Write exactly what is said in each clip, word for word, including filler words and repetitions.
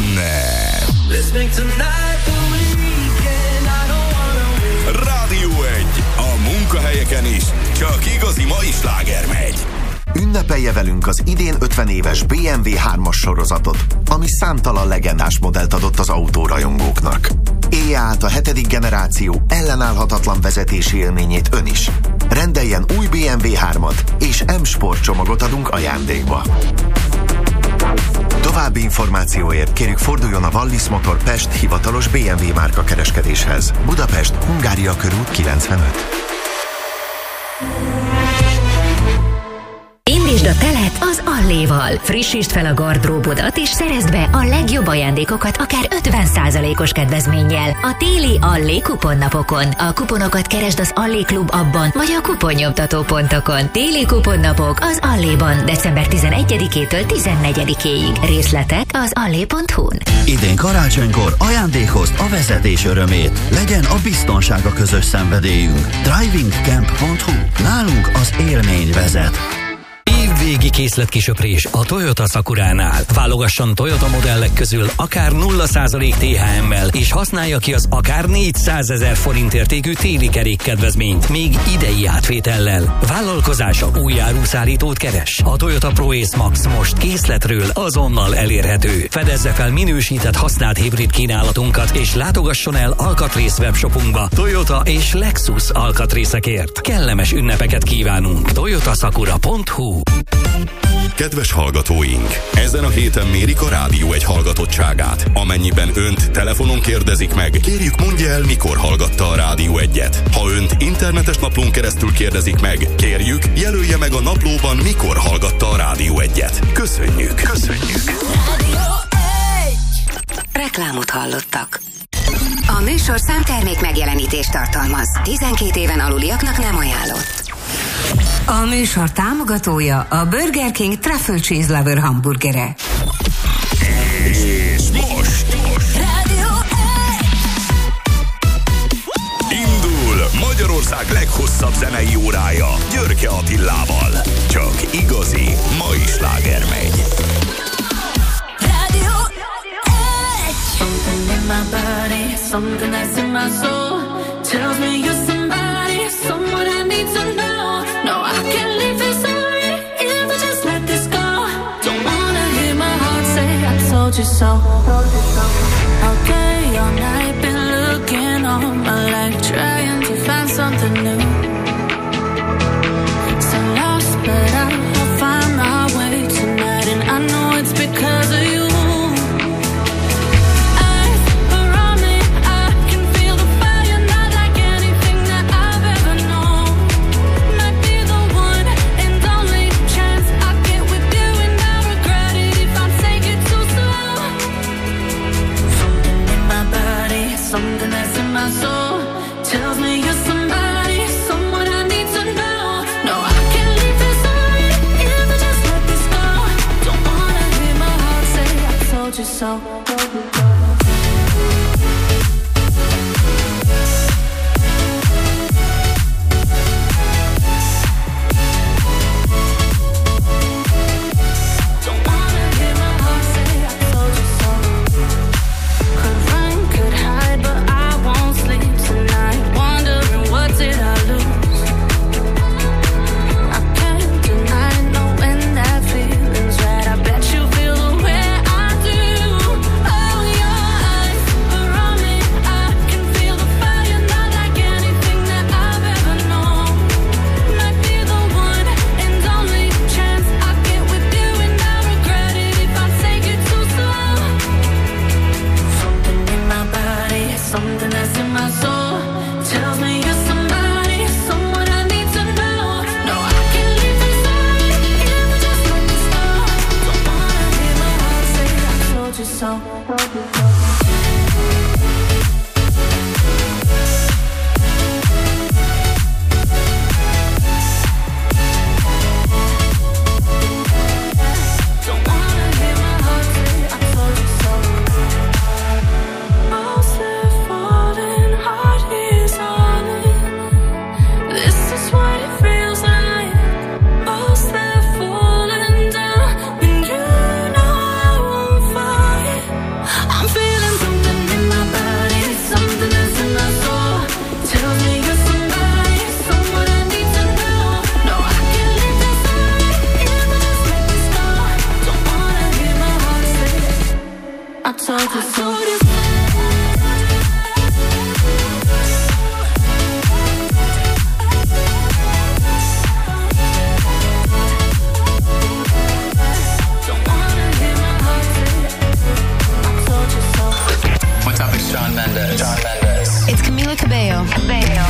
nem. Rádió egy. A munkahelyeken is. Csak igazi mai sláger megy. Ünnepelje velünk az idén ötven éves bé em vé hármas sorozatot, ami számtalan legendás modellt adott az autórajongóknak. Élje át a hetedik generáció ellenállhatatlan vezetési élményét ön is. Rendeljen új bé em vé hármat, és M-Sport csomagot adunk ajándékba. További információért kérjük forduljon a Wallis Motor Pest hivatalos bé em vé márka kereskedéshez. Budapest, Hungária körút kilencvenöt. Indítsd a telet az Alléval. Frissítsd fel a gardróbodat és szerezd be a legjobb ajándékokat akár ötven százalékos kedvezménnyel a téli Allé kuponnapokon. A kuponokat keresd az Allé Klub appban vagy a kuponnyomtató pontokon. Téli kuponnapok az Alléban december tizenegyedikétől tizennegyedikéig. Részletek az allé pont hu-n. Idén karácsonykor ajándékozd a vezetés örömét. Legyen a biztonság a közös szenvedélyünk. driving camp pont hu. Nálunk az élmény vezet. Évvégi készletkisöprés a Toyota Sakuránál. Válogasson Toyota modellek közül akár nulla százalék té há emmel, és használja ki az akár négyszázezer forint értékű téli kerékkedvezményt, még idei átvétellel. Vállalkozása új áruszállítót keres. A Toyota ProAce Max most készletről azonnal elérhető. Fedezze fel minősített használt hibrid kínálatunkat, és látogasson el alkatrész webshopunkba Toyota és Lexus alkatrészekért. Kellemes ünnepeket kívánunk. toyota sakura pont hu. Kedves hallgatóink! Ezen a héten mérik a Rádió egy hallgatottságát. Amennyiben önt telefonon kérdezik meg, kérjük mondja el, mikor hallgatta a Rádió egyet. Ha önt internetes naplón keresztül kérdezik meg, kérjük jelölje meg a naplóban, mikor hallgatta a Rádió egyet. Köszönjük! Köszönjük! Reklámot hallottak. A műsor számtermék megjelenítést tartalmaz. tizenkét éven aluliaknak nem ajánlott. A műsor támogatója a Burger King Truffle Cheese Lover hamburgere. És most, most. Rádió indul Magyarország leghosszabb zenei órája Györke Attilával. Csak igazi mai sláger megy. Rádió Something in my body, something that's in my soul tells me you're somebody, someone I need to know. No, I can't leave this already if I just let this go. Don't wanna hear my heart say I told you so. Okay, all night been looking all my life, trying to find something new. So lost, but I'll find my way tonight, and I know it's because of you. Something that's in my soul tells me you're somebody, someone I need to know. No, I can't leave this already if I just let this go. Don't wanna hear my heart say I told you so. told you so. What's up, it's Shawn Mendes. Shawn Mendes. It's Camila Cabello. Cabello.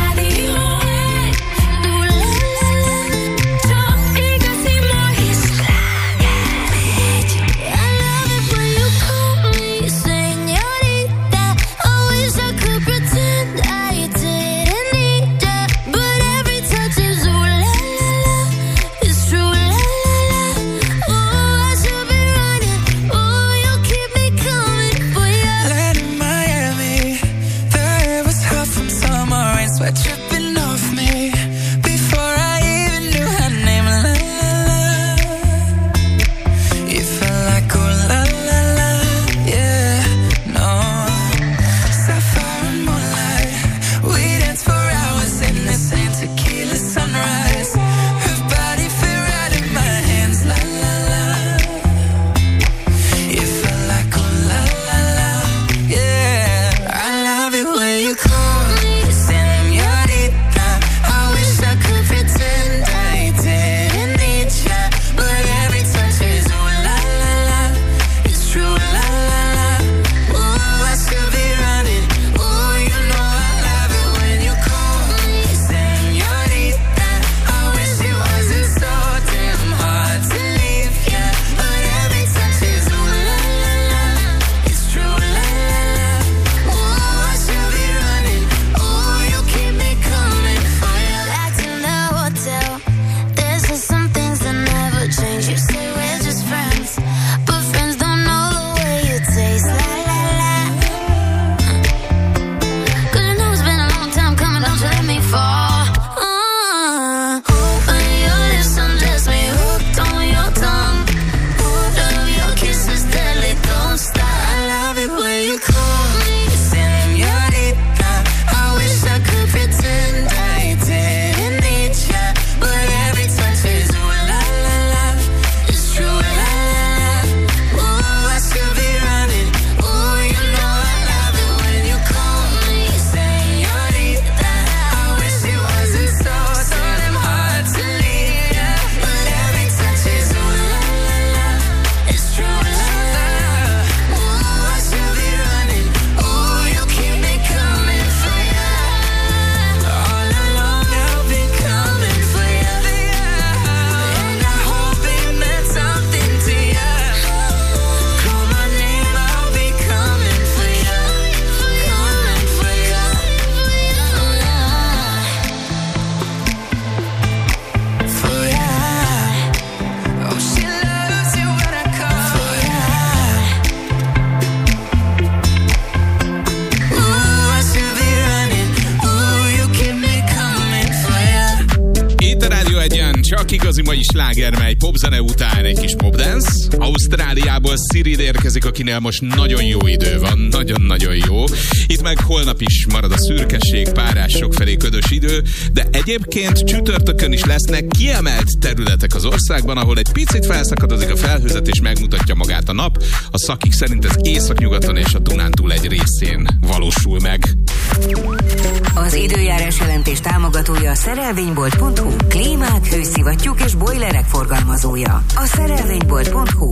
Csak igazi mai sláger, mely popzene után egy kis popdance. Ausztráliából Cyril érkezik, akinél most nagyon jó idő van, nagyon-nagyon jó. Itt meg holnap is marad a szürkeség, párás, sokfelé ködös idő, de egyébként csütörtökön is lesznek kiemelt területek az országban, ahol egy picit felszakadozik a felhőzet és megmutatja magát a nap. A szakik szerint ez északnyugaton és a Dunántúl egy részén valósul meg. Az időjárás jelentés támogatója a szerelvénybolt pont hu. Klímák, hőszivattyúk és bojlerek forgalmazója. A szerelvénybolt pont hu.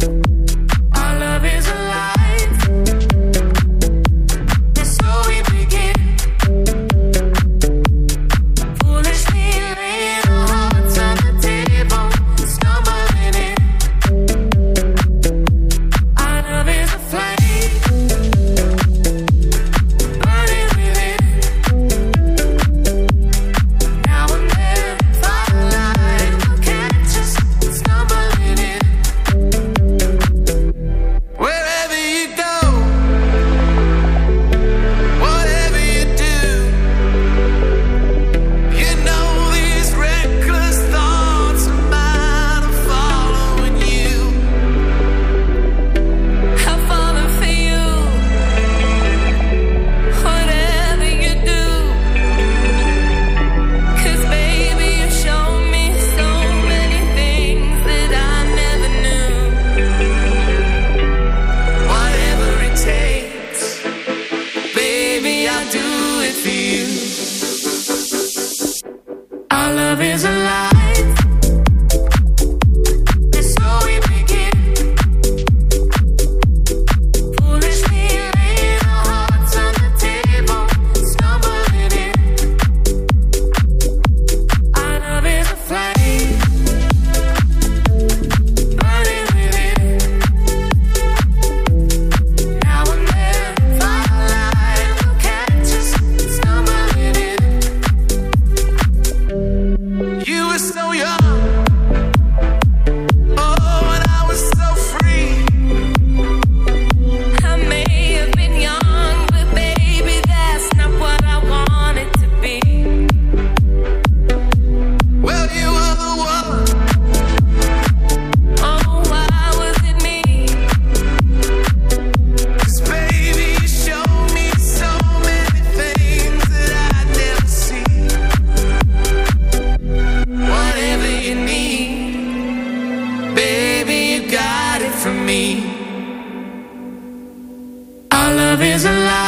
love is alive.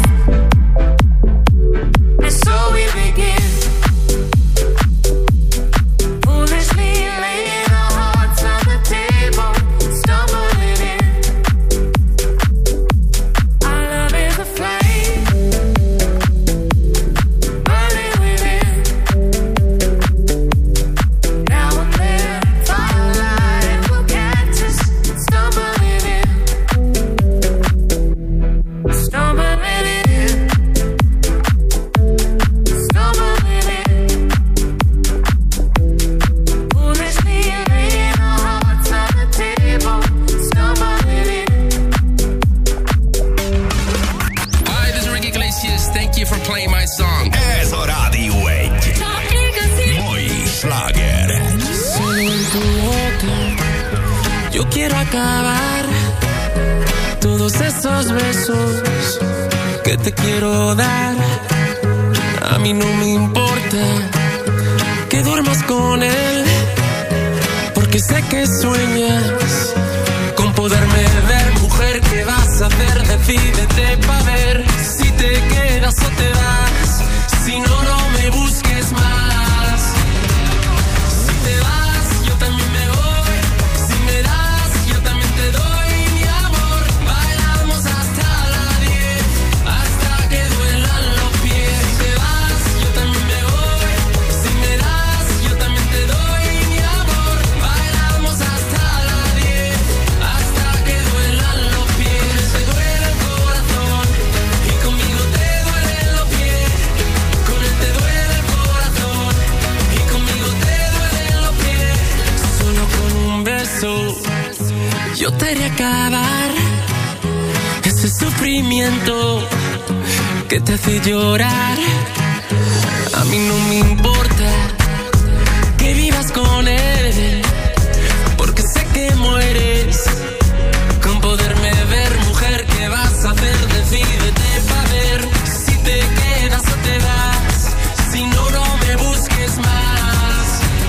And so we begin. Foolishly laying our hearts on the table, stumbling in. Our love is a flame, burning within. Now and then, firelight will catch us, stumbling in. Stumbling in. Stumbling in. Foolishly laying our hearts on the table, stumbling in. Hi, this is Ricky Iglesias. Thank you for playing my song. Ez a Rádió egy. Mai sláger. Yo quiero acabar todos esos besos que te quiero dar. A mí no me importa que duermas con él, porque sé que sueñas con poderme ver. Mujer, ¿qué vas a hacer? Decídete pa' ver si te quedas o te vas. Si no, no me busques más. Si te vas, yo también me voy. Si me das, yo también te doy mi amor. Bailamos hasta la diez, hasta que duelan los pies. Si te vas, yo también me voy. Si me das, yo también te doy mi amor. Bailamos hasta la diez, hasta que duelan los pies. Te duele el corazón y conmigo te duelen los pies. Con él te duele el corazón y conmigo te duelen los pies. Solo con un beso yo te haré acabar ese sufrimiento que te hace llorar. A mí no me importa que vivas con él, porque sé que mueres con poderme ver. Mujer, ¿qué vas a hacer? Decídete pa' ver si te quedas o te vas. Si no, no me busques más.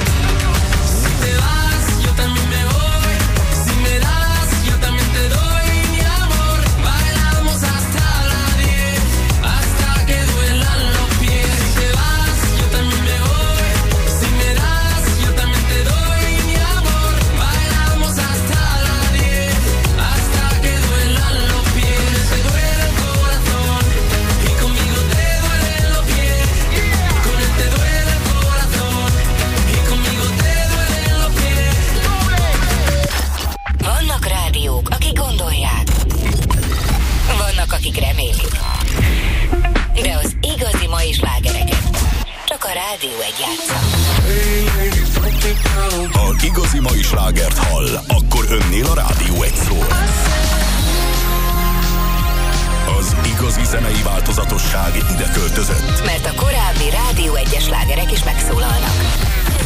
Si te vas, yo también me voy. Si me das, yo también te doy mi amor. Bailamos hasta la diez, hasta que duelan los pies. Si te vas, yo también me voy. Si me das, yo también te doy mi amor. Bailamos hasta la diez, hasta que duelan los pies. Te duele el corazón y conmigo te duelen los pies. Con él te duele el corazón y conmigo te duelen los pies. Vannak rádiók, akik gondolják. Vannak, akik remélik. De az igazi mai slágereket csak a Rádió egy játsza. Ha igazi mai slágert hall, akkor önnél a Rádió egy szól. Az igazi zenei változatosság ide költözött. Mert a korábbi Rádió egyes slágerek is megszólalnak.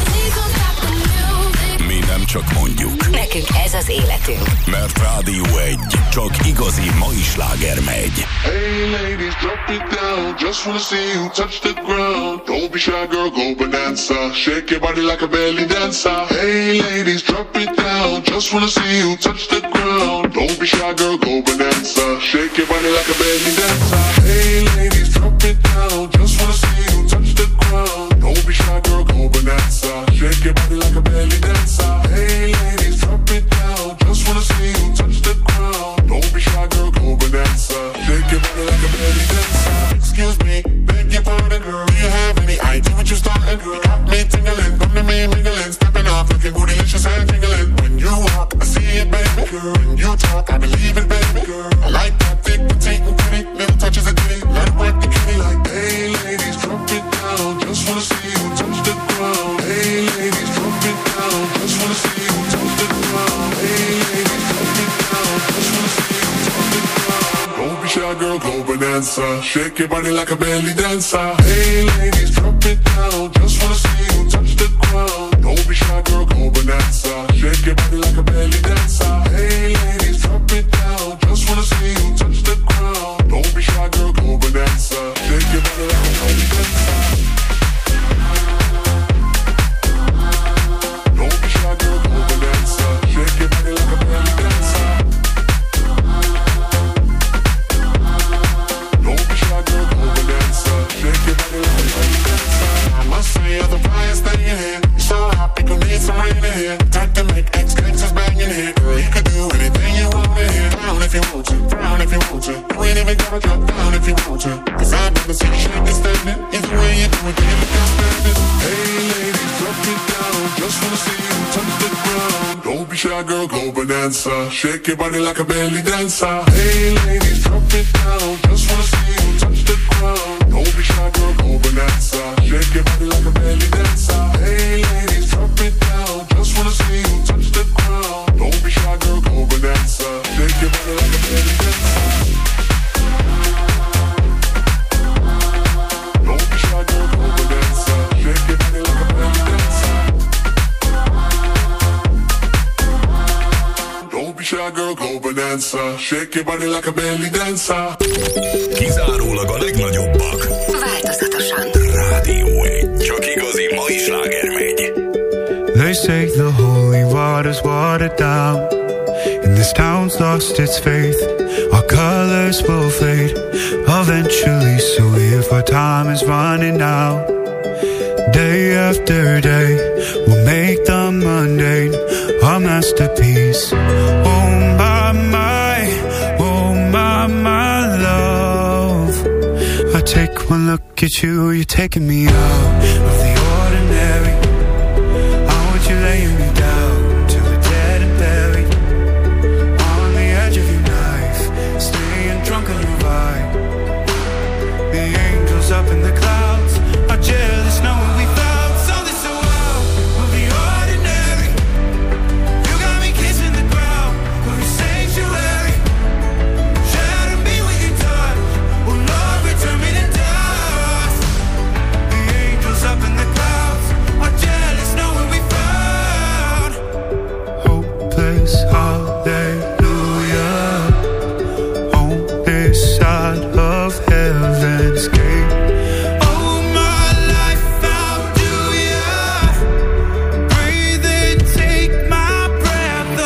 Mi nem csak mondjuk, Nekünk ez az életünk. mert Rádió egy csak igazi mai sláger megy. Hey ladies, drop it down. Just wanna see you touch the ground. Don't be shy, girl, go bonanza. Shake your body like a belly dancer. Hey ladies, drop it down. Just wanna see you touch the ground. Don't be shy, girl, go bonanza. Shake your body like a belly dancer. Hey ladies, drop it down. Just wanna see you touch the ground. Don't be shy, girl, go bonanza. Shake your body like a belly dancer. Hey ladies, drop it down. Just wanna see you touch the ground. Don't be shy, girl, go bonanza. Shake your body like a belly dancer. Excuse me, beg your pardon, girl. Do you have any idea what you're starting, girl? Got me tingling, come to me mingling, stepping off, looking bootylicious and tingling. When you walk, I see it, baby, girl. When you talk, I believe it, baby, girl. I like that thick, petite, and pretty, little touches of ditty. Let it work the kitty like, hey ladies, drop it down. Just wanna see you touch the ground. Hey ladies, drop it down. Just wanna see you touch the ground. Hey ladies, drop it down. Just wanna see you touch the ground. Don't be shy, girl, go bonanza. Shake your body like a belly dancer. Hey ladies, drop it down. Just wanna see you touch the ground. Don't be shy, girl, go bonanza. Shake your body like a belly dancer. Hey ladies, drop it down. Just wanna see you touch the ground. Don't be shy, girl, go bonanza. Shake your body like a belly dancer. Don't be shy, girl, go bonanza. Shake your body like a belly dancer. frown if you want to. You ain't even gotta drop down if you want to. Cause I've never seen you shake this statement. Either way you do it, then you look outstanding. Hey ladies, drop it down. Just wanna see you touch the ground. Don't be shy, girl, go bonanza. Shake your body like a belly dancer. Hey ladies, drop it down. Just wanna see you touch the ground. Don't be shy, girl, go bonanza. Shake your body like a belly dancer. Hey ladies, drop it down. Just wanna see you touch the ground. Don't be shy, girl, go bonanza. Shake your body like a belly dancer. Don't be shy, girl, go bonanza. Shake your body like a belly dancer. Don't be shy, girl, go bonanza. Shake your body like a belly dancer. Kizárólag a legnagyobbak. Változatosan. Rádió egy. Csak igazi mai sláger megy. They say the holy waters watered down, and this town's lost its faith. Our colors will fade eventually, so if our time is running out, day after day we'll make the mundane a masterpiece. Oh my, my, oh my, my love, I take one look at you, you're taking me out of the ordinary. You're laying me down till we're dead and buried on the edge of your knife, staying drunk on your vibe. The angels up in the clouds are jealous knowing we found something so out of the ordinary. You got me kissing the ground of your sanctuary. Shadow me with your touch, oh Lord, return me to dust. The angels up in the clouds are jealous knowing we hallelujah, on this side of heaven's gate. Oh, my life, how do ya? Breathe and take my breath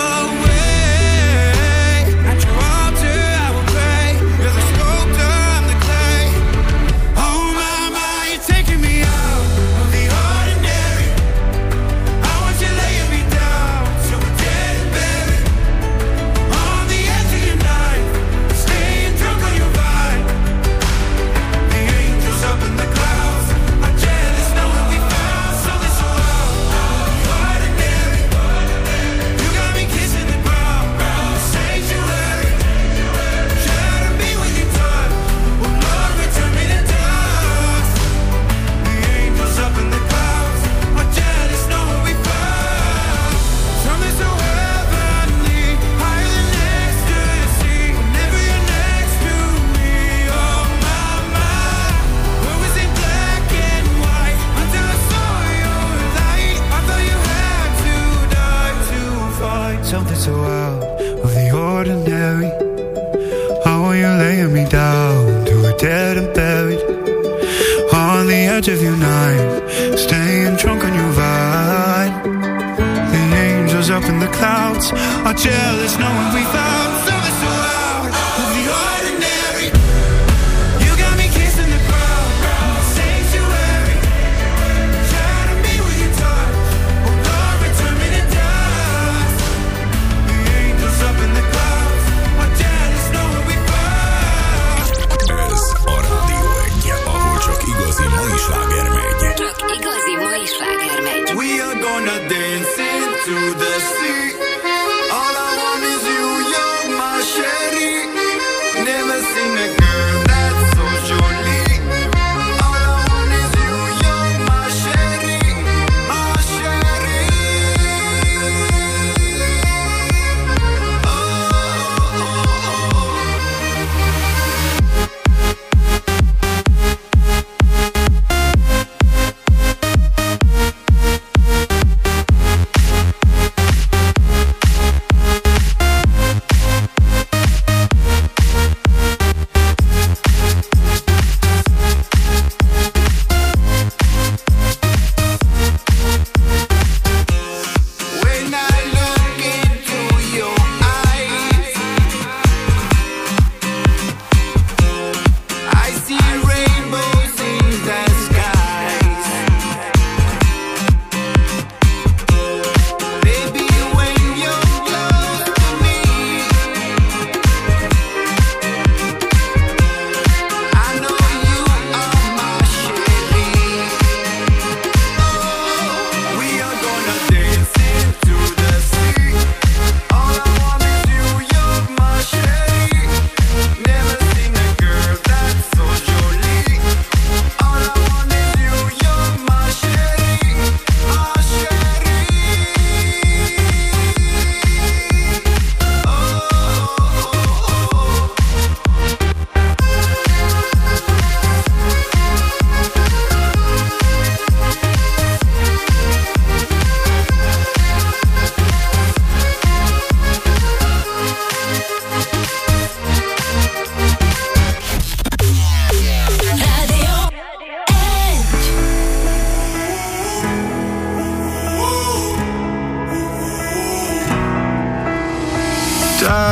away. At your altar I will pray. You're the sculptor, I'm the clay. Oh, my, my, you're taking me out of the ordinary. I want you laying me down till we're dead and buried. On the edge of your knife, staying drunk on your vine. The angels up in the clouds are jealous knowing we found something so out of the ordinary. You got me kissing the ground, sanctuary. Shadow me with your touch, oh Lord, return me to dust. The angels up in the clouds are jealous knowing we found something so heavenly, higher than ecstasy. Whenever you're next to me, oh my, my. Where was it black and white until I saw your light? I thought you had to die to find something so out of the ordinary. How are you laying me down to a dead and buried on the edge of your knife, staying drunk on your vine. The angels up in the clouds are jealous knowing we found something so out of the ordinary. You got me kissing the ground, sanctuary. Shadow me with your touch, oh Lord, return me to dust. The angels up in the clouds are jealous knowing we found. Ez a Rádió egy, ahol csak igazi mai sláger megy. Csak igazi mai sláger megy. We are gonna dance into the sea. All I want is you, yo.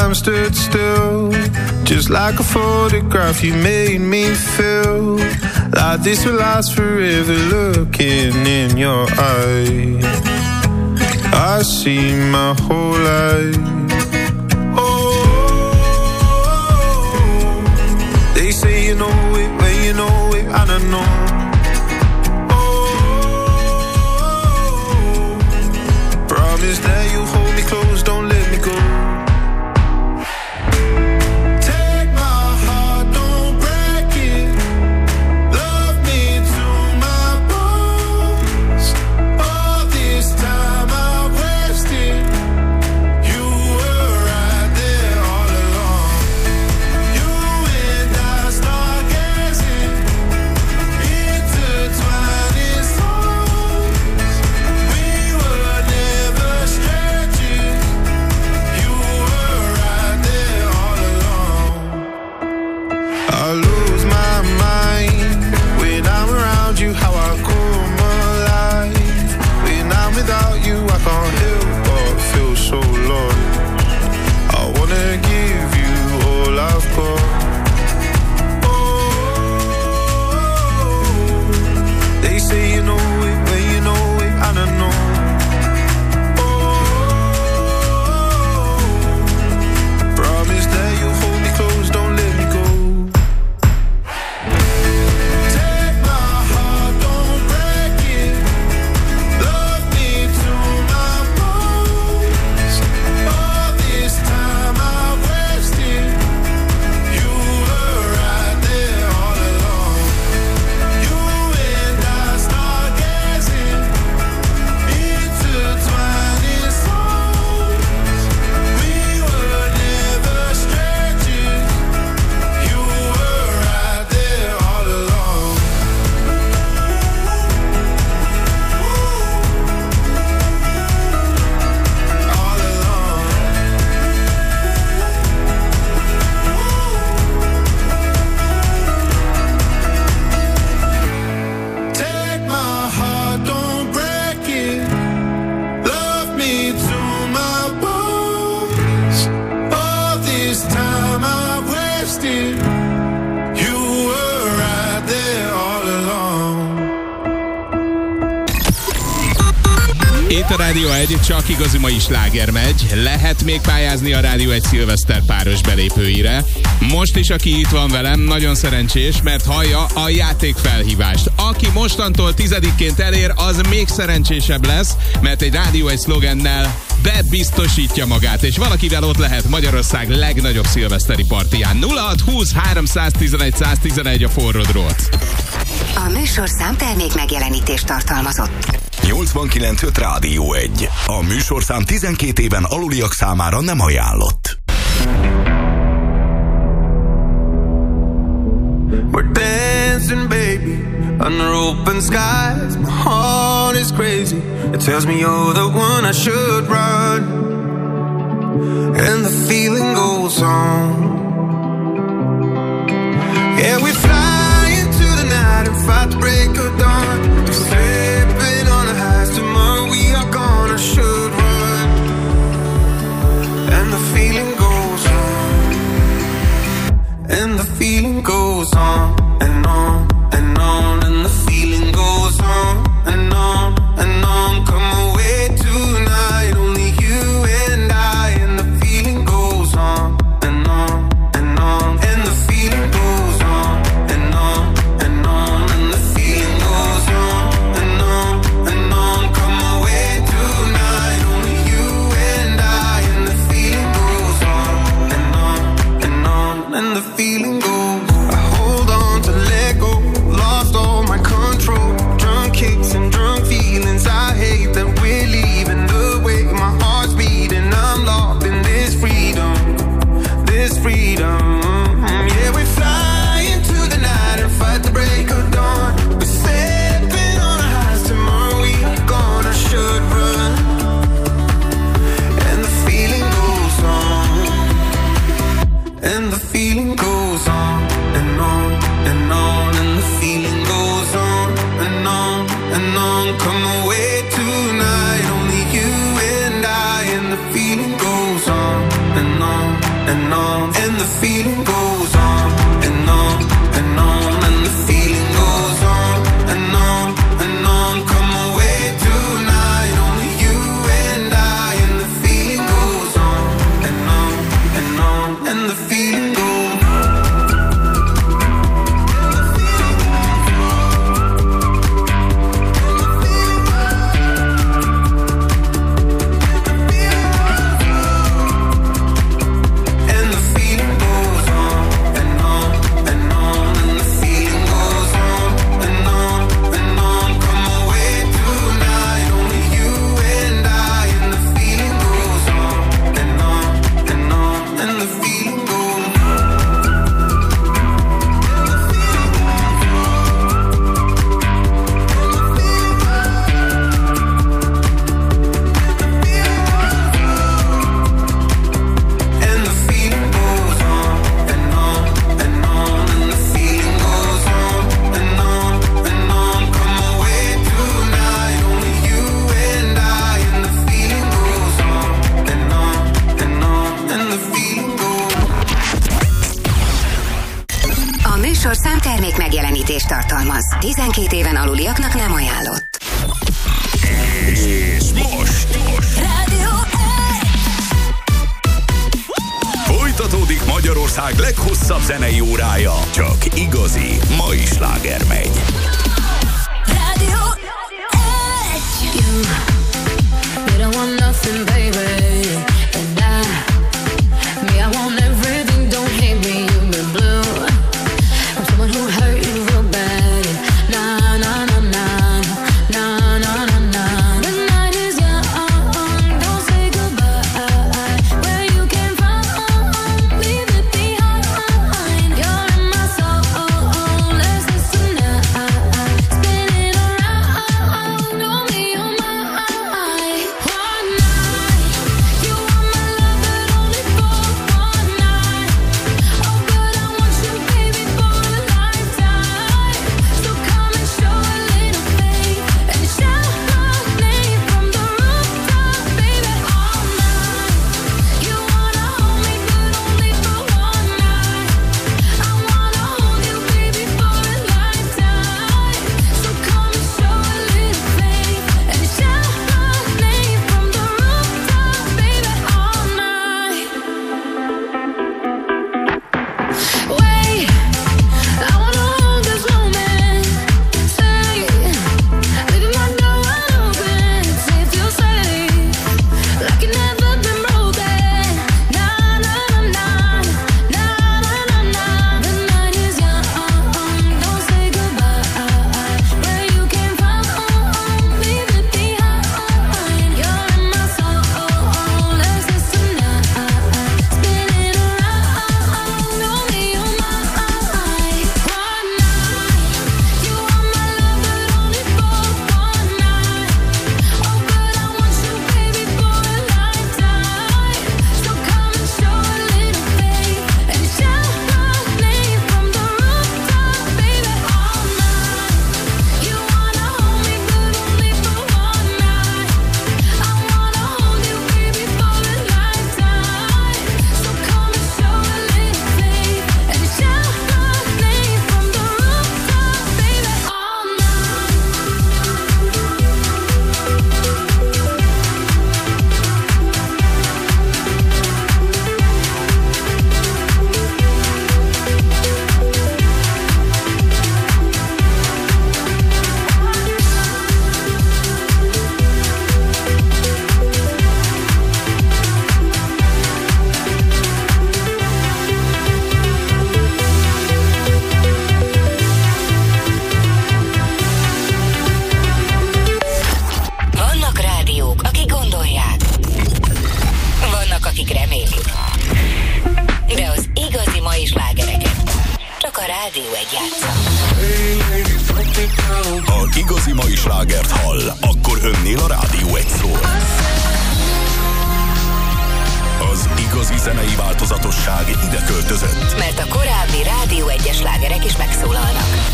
time stood still, just like a photograph. You made me feel like this will last forever. Looking in your eyes, I see my whole life. Oh, they say you know it when you know it, I don't know. Promise that you hold me close, don't let me go. Take my heart, don't break it. Love me to my bones. All this time I wasted. You were right there all along. You and I stargazing, intertwined in songs. We were never strangers. You were right there all along. I lose my mind when I'm around you. How I come alive when I'm without you. I can't help but feel so lost. I wanna give you all I've got. Oh, they say you know it when you know it, I don't know. Promise that you hold me close, don't let me go. Take my heart, don't break it. Love me to my bones. All this time I wasted. You were right there all along. You and I stargazing, intertwined in songs. We were never strangers. You were right there all along. All along. Take my heart, don't break it. Love me to my bones. All this time I wasted. You were right there all along. Itt a Rádió egy, csak igazi mai sláger megy. Lehet még pályázni a Rádió egy szilveszter páros belépőire. Most is, aki itt van velem, nagyon szerencsés, mert hallja a játékfelhívást. Aki mostantól tizedikként elér, az még szerencsésebb lesz, mert egy Rádió egy szlogennel bebiztosítja magát, és valakivel ott lehet Magyarország legnagyobb szilveszteri partiján. nulla hat húsz háromszáztizenegy száztizenegy a forró drót. A műsorszám termék megjelenítést tartalmazott. nyolcvankilenc öt Rádió egy. A műsorszám tizenkét éven aluliak számára nem ajánlott. We're dancing, baby, under open skies. My heart is crazy. It tells me you're the one I should run. And the feeling goes on. Yeah, we fly into the night and fight the break of dawn. We're slipping on the highs. Tomorrow we are gonna should run. And the feeling goes on. And the feeling goes on and on and on. And the feeling goes on and on and on. Come away tonight, only you and I. And the feeling goes on and on and on. And the feeling goes on and on and on. And the feeling goes on and on and on. Come away tonight, only you and I. And the feeling goes on and on and on. And the feeling goes. I hold on to let go. Lost all my control. Drunk kicks and drunk feelings. I hate that we're leaving the way my heart's beating. I'm locked in this freedom, this freedom. Yeah, we fly into the night and fight the break of dawn. We're stepping on our highs. Tomorrow we are gonna should run. And the feeling goes on. And the feeling goes on and on and on. And the feeling goes on and on and on. Come away tonight, only you and I. And the feeling goes on and on műsor számtermék megjelenítést tartalmaz. tizenkét éven aluliaknak nem ajánlott. És most Rádió folytatódik Magyarország leghosszabb zenei órája. Csak igazi mai sláger megy. Rádió egy. You, you don't want nothing, baby. And I, me, I want everything. Don't hate me, you've been blue. I'm someone who hurt you real bad. Nah, nah, nah, nah, nah, nah, nah, nah. The night is young, don't say goodbye. Where you came from, leave it behind. You're in my soul, let's listen now. Spinning around, know me on my eye. One night, you are my love, but only for one night. Oh, but I want you, baby, for a lifetime. So come and show a little faith and shout my name from the rooftop, baby, all night. You wanna hold me, but only for one night. I wanna hold you, baby, for a lifetime. So come and show a little faith and shout my name from the rooftop, baby, all night. Wait, I wanna hold this moment. Say, leaving my door wide open. See if you're safe, like it never been broken. Nah, nah, nah, nah, nah, nah, nah. The night is young, don't say goodbye. Where you came from, leave it behind. You're in my soul, let's listen now. Spinning around, know me on my eye. One night, you are my love, but only for one night. Oh, but I want you, baby, for a lifetime. So come and show a little faith and shout my name from the rooftop, baby, all night. You wanna hold me, but only for one night. I wanna hold you, baby, for a lifetime. So come and show a little faith and shout my name from the rooftop, baby, all Vannak rádiók, akik gondolják. Vannak, akik remélik. De az igazi mai slágereket csak a Rádió egy játsza. Ha igazi mai slágert hall, akkor önnél a Rádió egy szól. Az igazi zenei változatosság ide költözött. Mert a korábbi Rádió egyes slágerek is megszólalnak.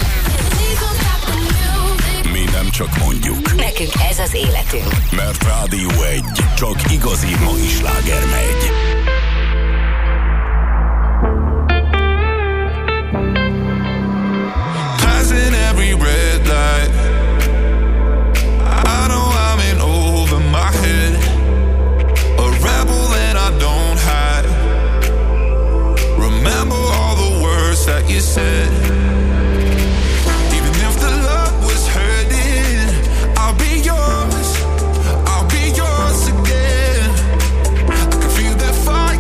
Mi nem csak mondjuk, Nekünk ez az életünk. mert Rádió egy csak igazi mai sláger megy. Passing every red light. I know I'm in over my head. A rebel that I don't hide. Remember all the words that you said. Even if the love was hurting, I'll be yours. I'll be yours again. I can feel that fire.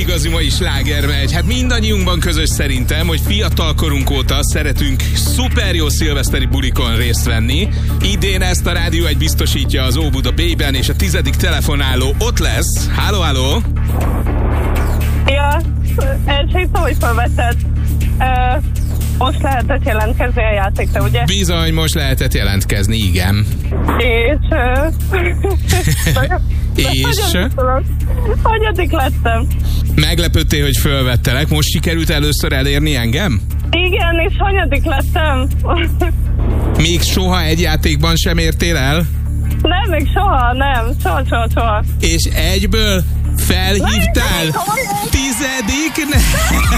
igazi mai sláger megy. Hát mindannyiunkban közös szerintem, hogy fiatalkorunk óta szeretünk szuper jó szilveszteri bulikon részt venni. Idén ezt a Rádió egy biztosítja az Óbuda Bay-ben, és a tizedik telefonáló ott lesz. Háló, háló! Ja, elsétem, hogy felvetted. Uh, most lehetett jelentkezni a játékra, ugye? Bizony, most lehetett jelentkezni, igen. És... Uh, és... Hanyadik lettem? Meglepődtél, hogy fölvettelek. Most sikerült először elérni engem? Igen, és hanyadik lettem? Még soha egy játékban sem értél el? Nem, még soha, nem. Soha, soha, soha. És egyből felhívtál? Tizedik? Ne.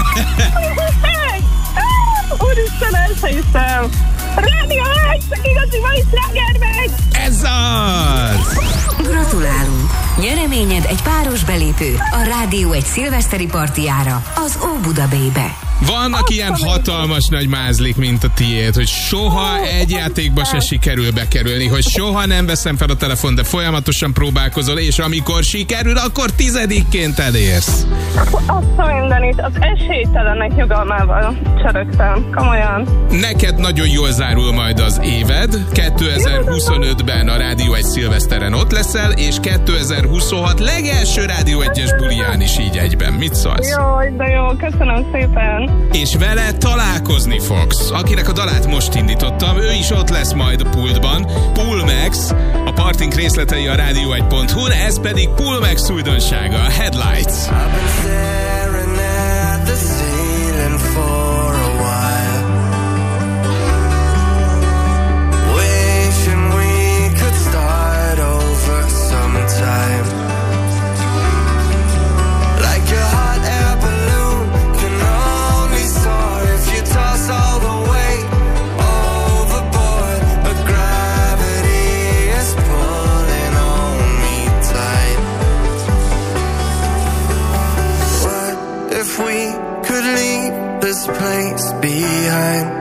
Úristen, el se hiszem. Rádió egy, csak igazi mai sláger megy. Ez az! Gratulálunk! Nyereményed egy páros belépő a Rádió egy szilveszteri partiára az Óbuda Bay-be. Vannak ilyen hatalmas nagy mázlik, mint a tiéd, hogy soha egy játékba se sikerül bekerülni, hogy soha nem veszem fel a telefon, de folyamatosan próbálkozol, és amikor sikerül, akkor tizedikként elérsz. Azt a mindenit, az esélytelenek nyugalmával csörögtem, komolyan. Neked nagyon jól zárul majd az éved, kétezer-huszonötben a Rádió egy szilveszteren ott leszel, és kétezer-huszonhat legelső Rádió egyes buliján is így egyben. Mit szólsz? Jaj, de jó, köszönöm szépen. És vele találkozni fogsz. Akinek a dalát most indítottam, ő is ott lesz majd a pultban. Pulmex, a partink részletei a rádió egy pont hu, ez pedig Pulmex újdonsága, a Headlights. This place behind.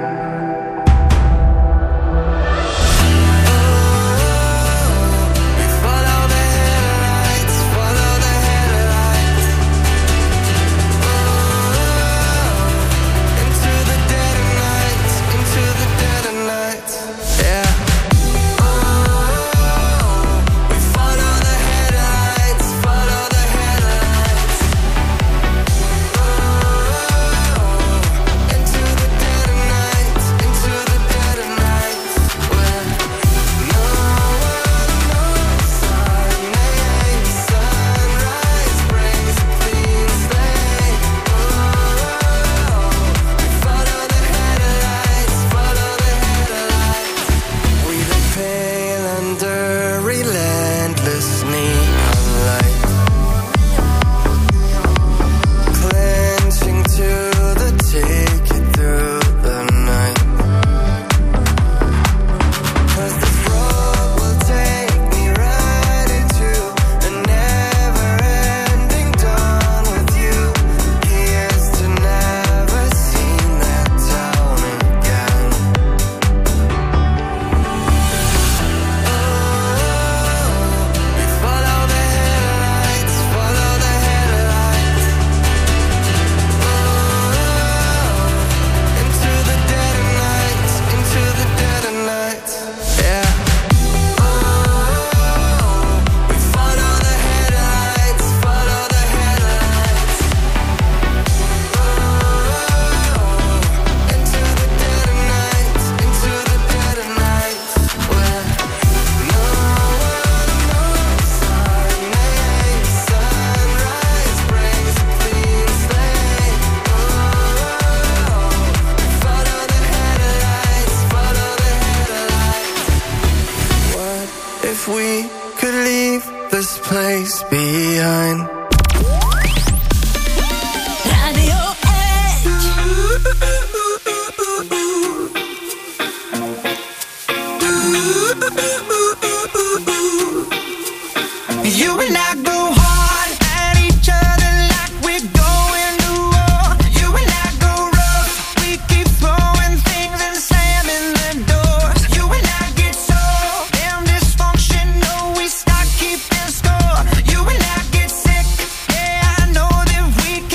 We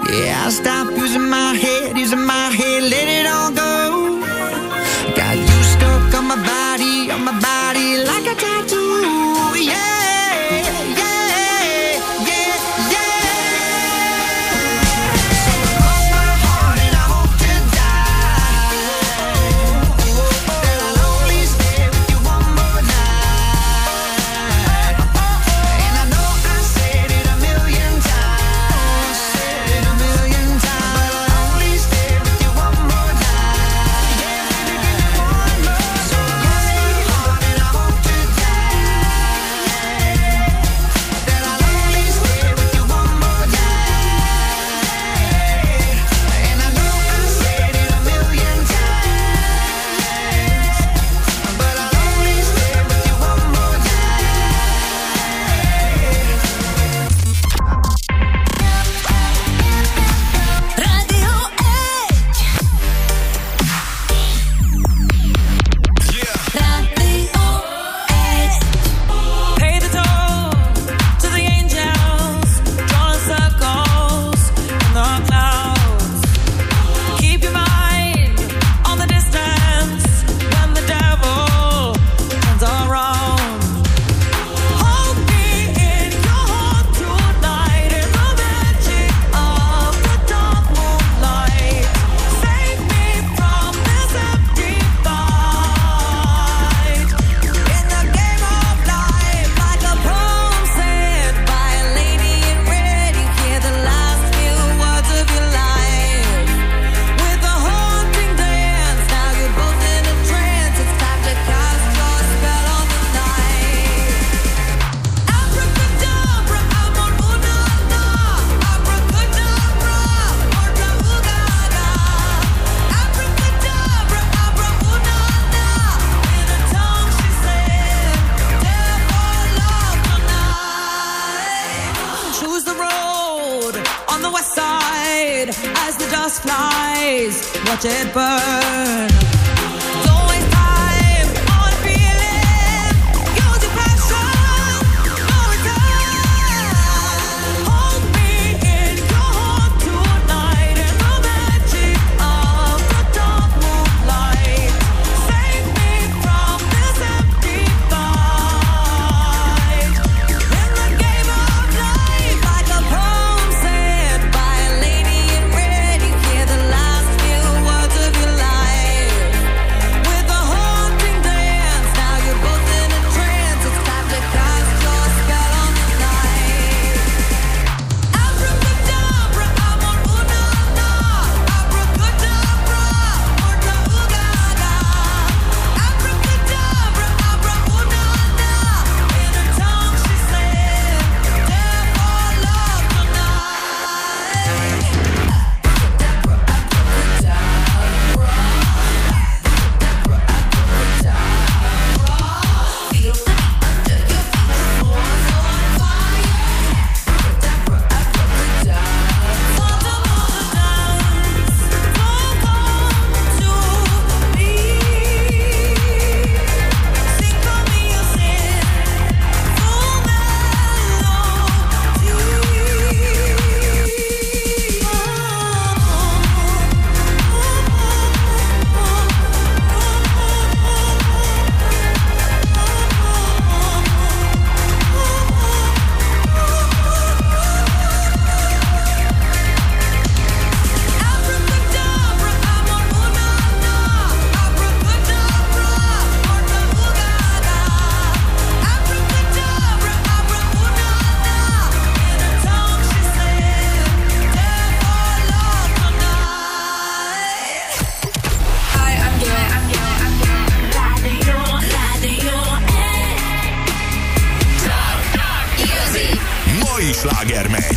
Yeah, I'll stop using my head, using my head, let it all go. Got you stuck on my body, on my body like a tattoo. Yeah. Watch it burn. Sláger megy.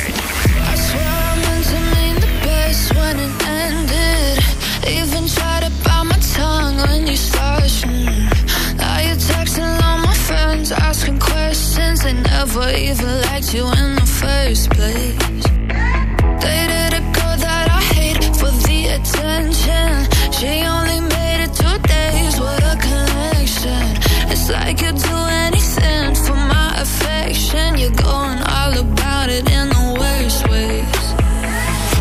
I swear I meant to mean the best when it ended. Even tried to bite my tongue when you started. Mm. Now you're texting all my friends, asking questions. They never even liked you in the first place. Dated a girl that I hate for the attention. She only made it two days with a connection. It's like you'd do anything for my affection. You're going all about it in the worst ways.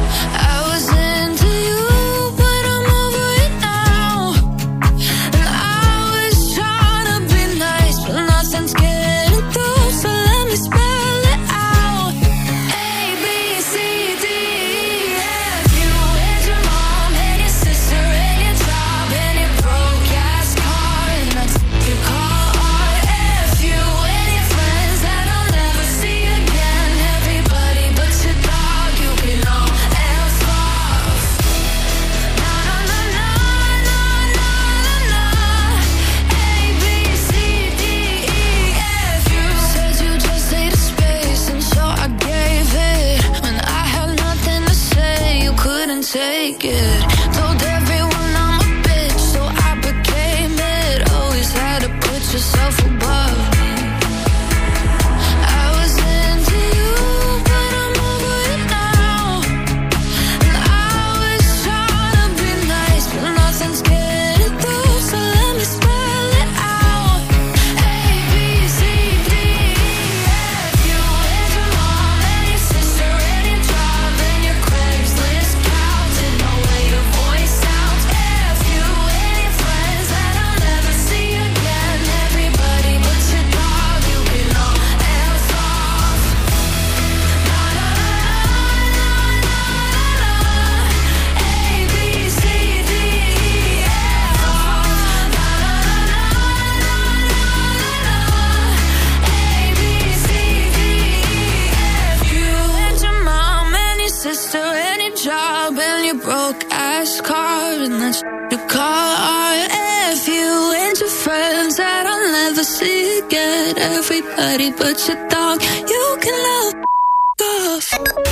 want you to call if you and your friends that I'll never see again. Everybody but your dog, you can love off.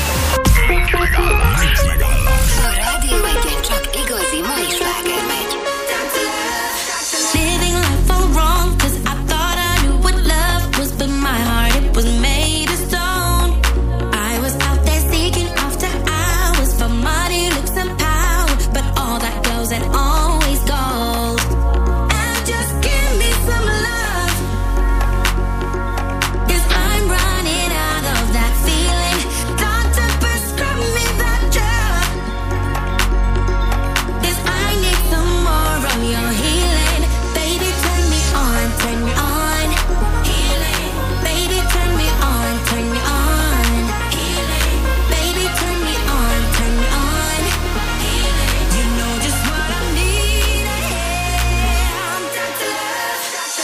A Rádió Egyen csak igazi mai sláger megy. Living life all wrong, cause I thought I knew what love was, but my heart, it was made of stone. I was out there seeking after hours for money, looks and power, but all that goes and always goes. And just give me some love, cause I'm running out of that feeling. Doctor, prescribe me that drug, cause I need some more of your healing. Baby, turn me on, turn me on. Healing. Baby, turn me on, turn me on. Healing. Baby, turn me on, turn me on. Healing. You know just what I need. I'm down to love.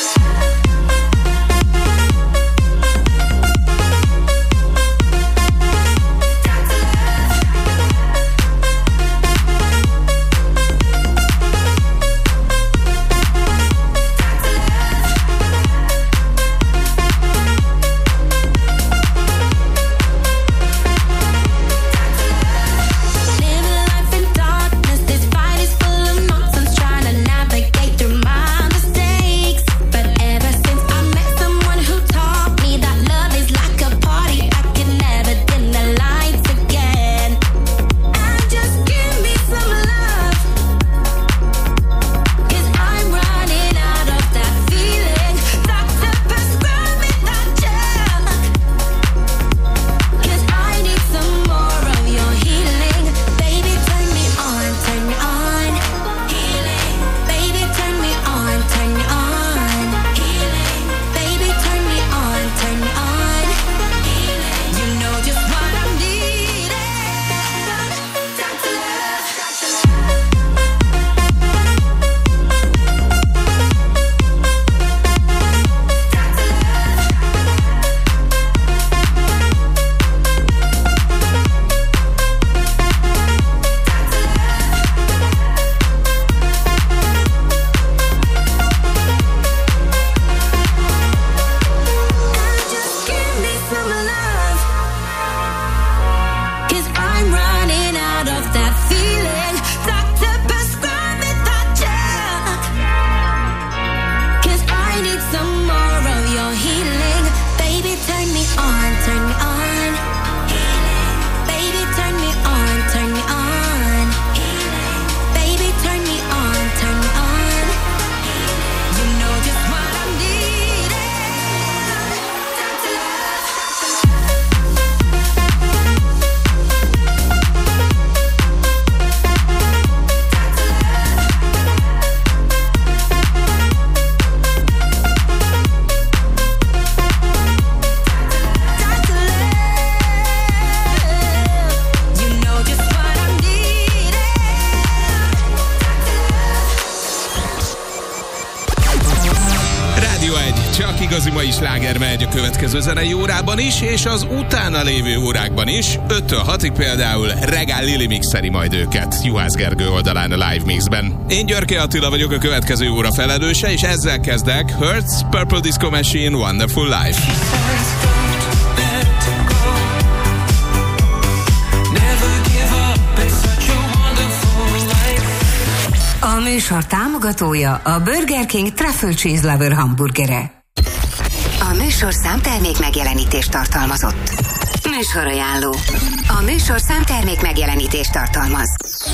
Living life in darkness, this fight is full of nonsense, trying to navigate through my mistakes. But ever since I met someone who taught me that love is like a party, I can never dim the lights again. And just give me some love, cause I'm running out of that feeling. Doctor, prescribe me that drug, cause I need some more of your healing. Baby, turn me on, turn me on. Healing. Baby, turn me on, turn me on. Healing. Baby, turn me on, turn me on. Healing. You know just what I'm needing. Time to love. Just give me some love, cause I'm running out of that feeling. Doctor, prescribe me that drug, cause I need some more of your healing. Baby, turn me on, turn me on. Healing. Baby, turn me on, turn me on. Healing. Baby, turn me on, turn me on. Healing. You know just what I'm needing. Time to love. Time to love. You know just what I'm needing. Rádió egy, csak igazi mai sláger megy a következő zenei órában is, és az utána lévő órákban is. öttől hatig például Regál Lili mixeri majd őket Juhász Gergő oldalán a Live Mixben. Én Györke Attila vagyok, a következő óra felelőse, és ezzel kezdek. Hurts, Purple Disco Machine, Wonderful Life. A műsor támogatója a Burger King Truffle Cheese Lover hamburgere. A műsor számtermék megjelenítést tartalmazott. Műsorajánló. A műsor számtermék megjelenítést tartalmaz.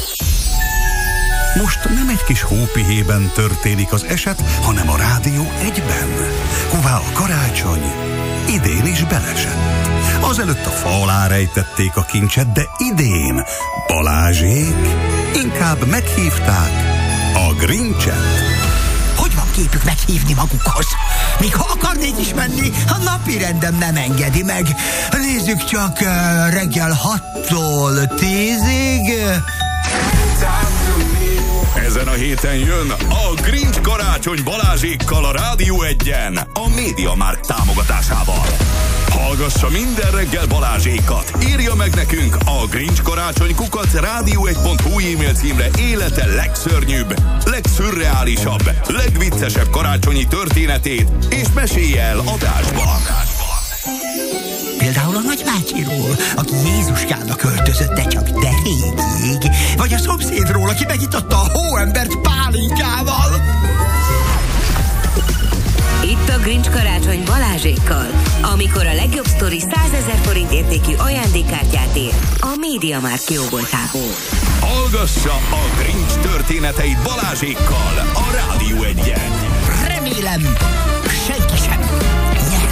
Most nem egy kis hópihében történik az eset, hanem a Rádió egyben. Hová a karácsony idén is belesett. Azelőtt a fa alá rejtették a kincset, de idén Balázsék inkább meghívták a Grincset. Hogy van képük meghívni magukhoz? Még ha akarnék is menni, a napi rendem nem engedi meg. Nézzük csak uh, reggel hattól tízig. Ezen a héten jön a Grinch karácsony Balázsékkal a Rádió egyen, a MediaMarkt támogatásával. Hallgass Hallgassa minden reggel Balázsékat. Írja meg nekünk a Grinch karácsony kukac rádió egy pont hu e-mail címre élete legszörnyűbb, legszürreálisabb, legviccesebb karácsonyi történetét, és mesélje el adásban. Például a nagybácsiról, aki Jézuskának öltözött, de csak de régig. Vagy a szomszédról, aki megitatta a hóembert pálinkával. Itt a Grinch karácsony Balázsékkal, amikor a legjobb sztori százezer forint értékű ajándékkártyát ér a MediaMarkt jóvoltából. Hallgassa a Grinch történeteit Balázsékkal a Rádió egyen. Remélem, senki sem nyer.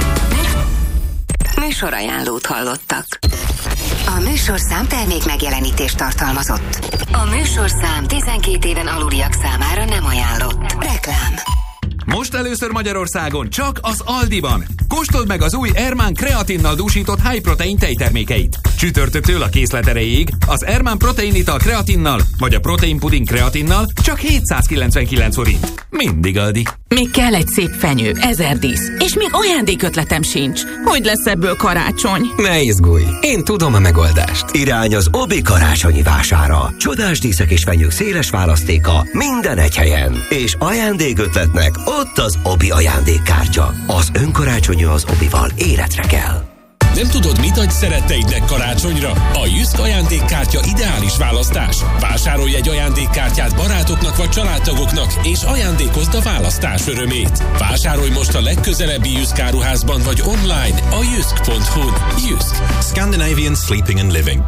Műsorajánlót hallottak. A műsorszám termék megjelenítést tartalmazott. A műsorszám tizenkét éven aluliak számára nem ajánlott. Reklám. Most először Magyarországon csak az Aldiban. Kóstold meg az új Ermán kreatinnal dúsított high protein tejtermékeit. Csütörtöktől a készlet erejéig az Ermán proteinital kreatinnal vagy a protein puding kreatinnal csak hétszázkilencvenkilenc forint. Mindig Aldi. Még kell egy szép fenyő, ezer dísz, és még ajándékötletem sincs. Hogy lesz ebből karácsony? Ne izgulj, én tudom a megoldást. Irány az Obi karácsonyi vására. Csodás díszek és fenyők széles választéka minden egy helyen. És ajándékötletnek ott az Obi ajándékkártya. Az önkarácsonyi az Obival életre kell. Nem tudod, mit adj szeretteidnek karácsonyra? A Jüszk ajándékkártya ideális választás. Vásárolj egy ajándékkártyát barátoknak vagy családtagoknak, és ajándékozd a választás örömét. Vásárolj most a legközelebbi Jüszk áruházban vagy online a jüszk pont hu. Jüszk. Scandinavian Sleeping and Living.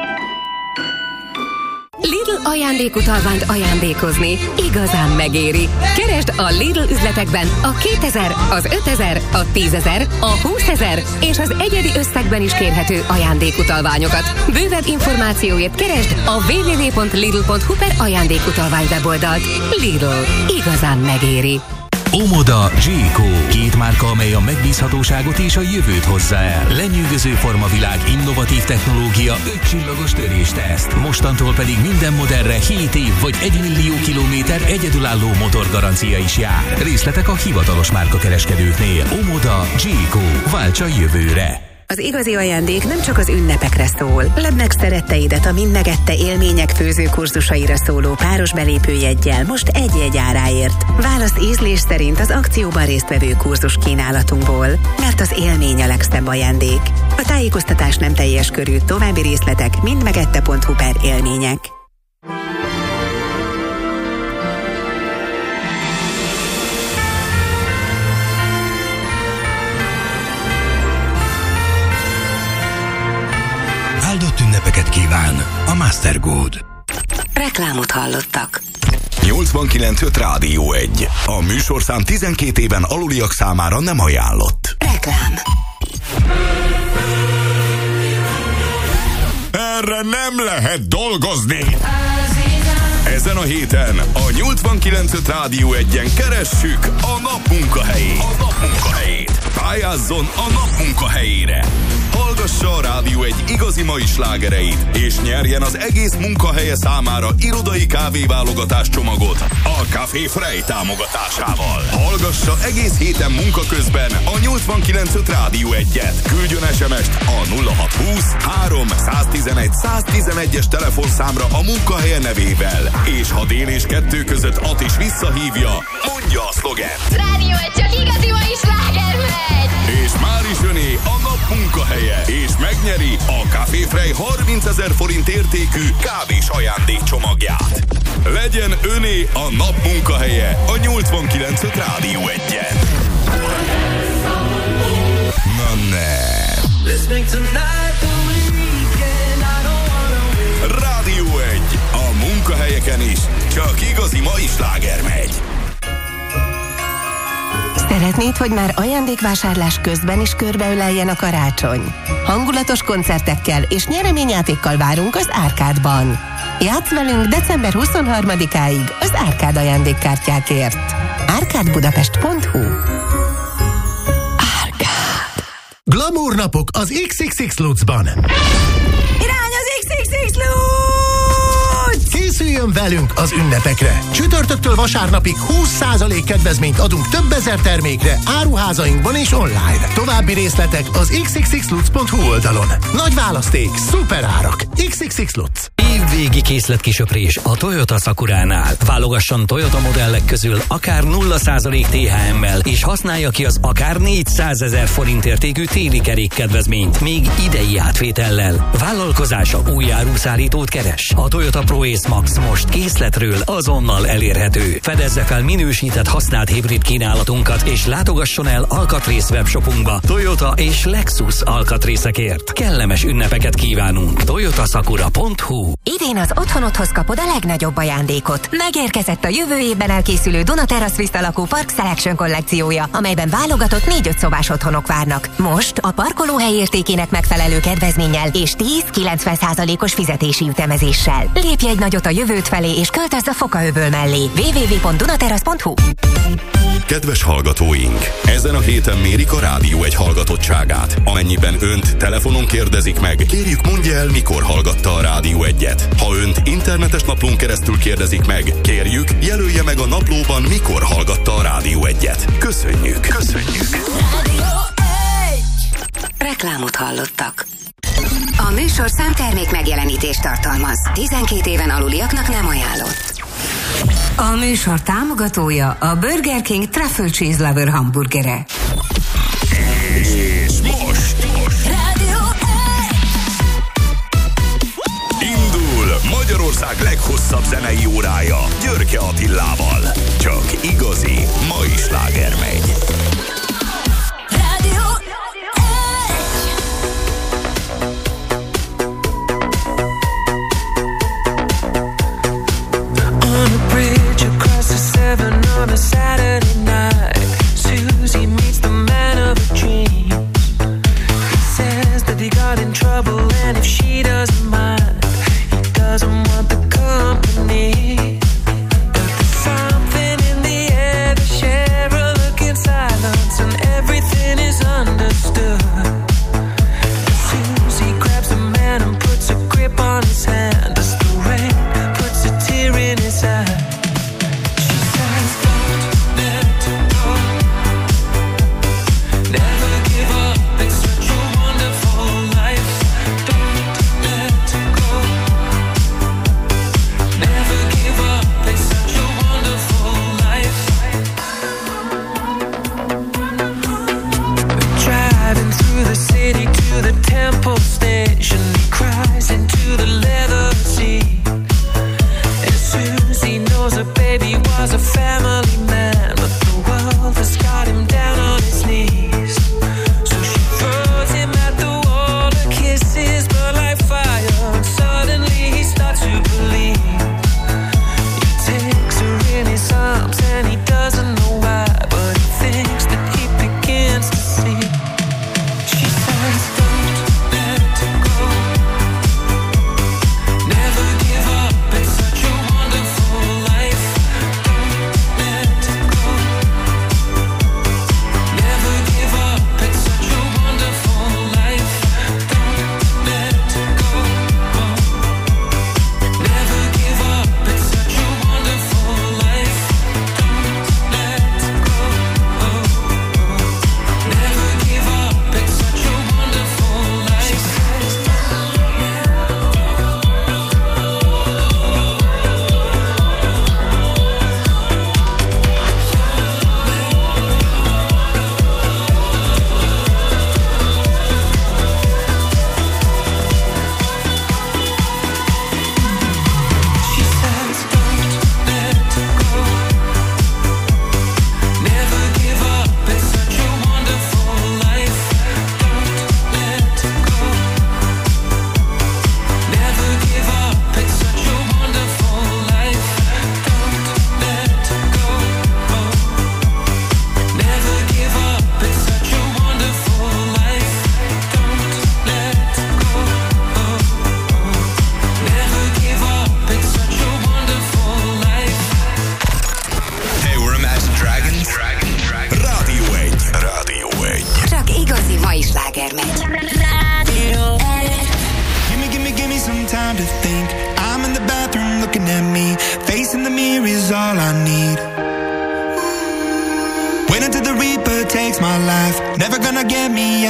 Lidl ajándékutalványt ajándékozni igazán megéri. Keresd a Lidl üzletekben a kétezer, az ötezer, a tízezer, a húszezer és az egyedi összegben is kérhető ajándékutalványokat. Bővebb információért keresd a double-u double-u double-u pont lidl pont hu per ajándékutalvány weboldalt. Lidl. Igazán megéri. Omoda G-Co. Két márka, amely a megbízhatóságot és a jövőt hozza el. Lenyűgöző formavilág, innovatív technológia, öt csillagos törésteszt. Mostantól pedig minden modellre hét év vagy egy millió kilométer egyedülálló motorgarancia is jár. Részletek a hivatalos márkakereskedőknél. Omoda G-Co. Váltsa jövőre. Az igazi ajándék nem csak az ünnepekre szól. Ledd meg szeretteidet a Mind megette élmények főzőkurzusaira szóló páros belépőjeggyel most egy jegy áráért. Válasz ízlés szerint az akcióban résztvevő kurzus kínálatunkból, mert az élmény a legszebb ajándék. A tájékoztatás nem teljes körű, további részletek mindmegette pont hu per élmények. Áldott ünnepeket kíván a Master Gold. Reklámot hallottak. nyolcvankilenc öt Rádió egy. A műsorszám tizenkét éven aluliak számára nem ajánlott. Reklám. Erre nem lehet dolgozni! Ezen a héten a nyolcvankilenc öt Rádió egyen keressük a napmunkahelyét. A napmunkahelyét. Pályázzon a napmunkahelyére. Hallgassa a Rádió egy igazi mai slágereit, és nyerjen az egész munkahelye számára irodai kávéválogatás csomagot a Café Frey támogatásával. Hallgassa egész héten munka közben a nyolcvankilenc öt Rádió egyet. Küldjön es em est a nulla hat húsz három tizenegy száztizenegyes telefonszámra a munkahelye nevével. És ha dél és kettő között At is visszahívja, mondja a szlogent. Rádió egy csak igazi mai sláger megy! És már is öné a nap munkahelye, és megnyeri a Café Frey harmincezer forint értékű kávés ajándékcsomagját. Legyen öné a nap munkahelye a nyolcvankilenc öt Rádió egyen. Na ne! Rádió egy. A munkahelyeken is csak igazi mai sláger megy. Szeretnéd, hogy már ajándékvásárlás közben is körbeöleljen a karácsony? Hangulatos koncertekkel és nyereményjátékkal várunk az Árkádban. Játsz velünk december huszonharmadikáig az Árkád ajándékkártyákért. árkádbudapest pont hu. Árkád. Glamour napok az iksz iksz iksz Lutzban. Irány az iksz iksz iksz Lutz! készüljön velünk az ünnepekre. Csütörtöktől vasárnapig húsz százalék kedvezményt adunk több ezer termékre áruházainkban és online. További részletek az x x x lutz pont hu oldalon. Nagy választék, szuper árak. x x x Lutz. Évvégi készletkisöprés a Toyota Sakuránál. Válogasson Toyota modellek közül akár nulla százalék té há emmel, és használja ki az akár négyszázezer forint értékű téli kerékkedvezményt, még idei átvétellel. Vállalkozása új áruszállítót keres. A Toyota ProAce Max most készletről azonnal elérhető. Fedezze fel minősített használt hibrid kínálatunkat, és látogasson el alkatrész webshopunkba Toyota és Lexus alkatrészekért. Kellemes ünnepeket kívánunk. toyota sakura pont hu. Idén az otthonodhoz kapod a legnagyobb ajándékot. Megérkezett a jövő évben elkészülő Duna Terrace Vista lakó Park Selection kollekciója, amelyben válogatott négy-öt szobás otthonok várnak. Most a parkolóhely értékének megfelelő kedvezménnyel és tíz-kilencven százalékos fizetési ütemezéssel. Lépj egy nagyot a jövőt felé és költözz a Fokaöböl mellé. double-u double-u double-u pont dunaterrace pont hu. Kedves hallgatóink! Ezen a héten mérik a Rádió egy hallgatottságát. Amennyiben önt telefonon kérdezik meg, kérjük mondja el, mikor hallgatta a Rádió egyet. Ha önt internetes naplón keresztül kérdezik meg, kérjük jelölje meg a naplóban, mikor hallgatta a Rádió egyet. Köszönjük! Köszönjük! Reklámot hallottak. A műsorszám termék megjelenítést tartalmaz. tizenkét éven aluliaknak nem ajánlott. A műsor támogatója a Burger King Truffle Cheese Lover hamburgere. És most! Indul Magyarország leghosszabb zenei órája Györke Attilával. Csak igazi mai sláger megy. On a Saturday night, Susie meets the man of her dreams. He says that he got in trouble, and if she doesn't mind, he doesn't want the company. But there's something in the air, they share a look in silence, and everything is understood. Susie grabs the man and puts a grip on his hand as the rain puts a tear in his eye. To the temple station, he cries into the leather seat. And Susie knows her baby was a family man, but the world has got him down on his knees. So she throws him at the wall, her kisses burn like fire, and suddenly he starts to believe. He takes her in his arms and he doesn't know why, but he thinks that he begins to see. She says, don't let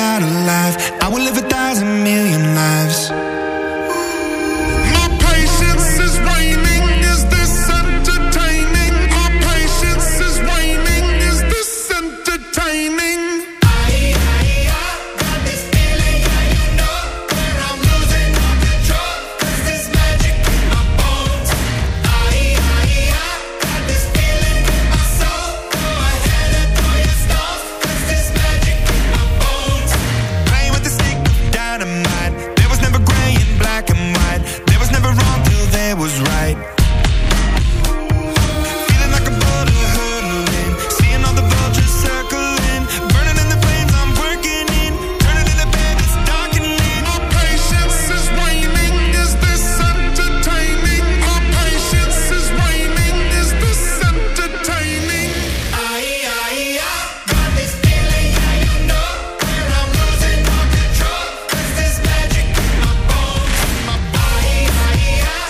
out alive. I will live a thousand million lives. My patience is waning. Is this entertaining? My patience is waning. Is this entertaining? Was right. Feeling like a boulder hurtling, seeing all the vultures circling, burning in the flames I'm working in, turning in the bed it's darkening. My patience is waning. Is this entertaining? My patience is waning. Is this entertaining? I, I, I got this feeling, yeah, you know, where I'm losing all control. There's this magic in my bones, my body. I, I, I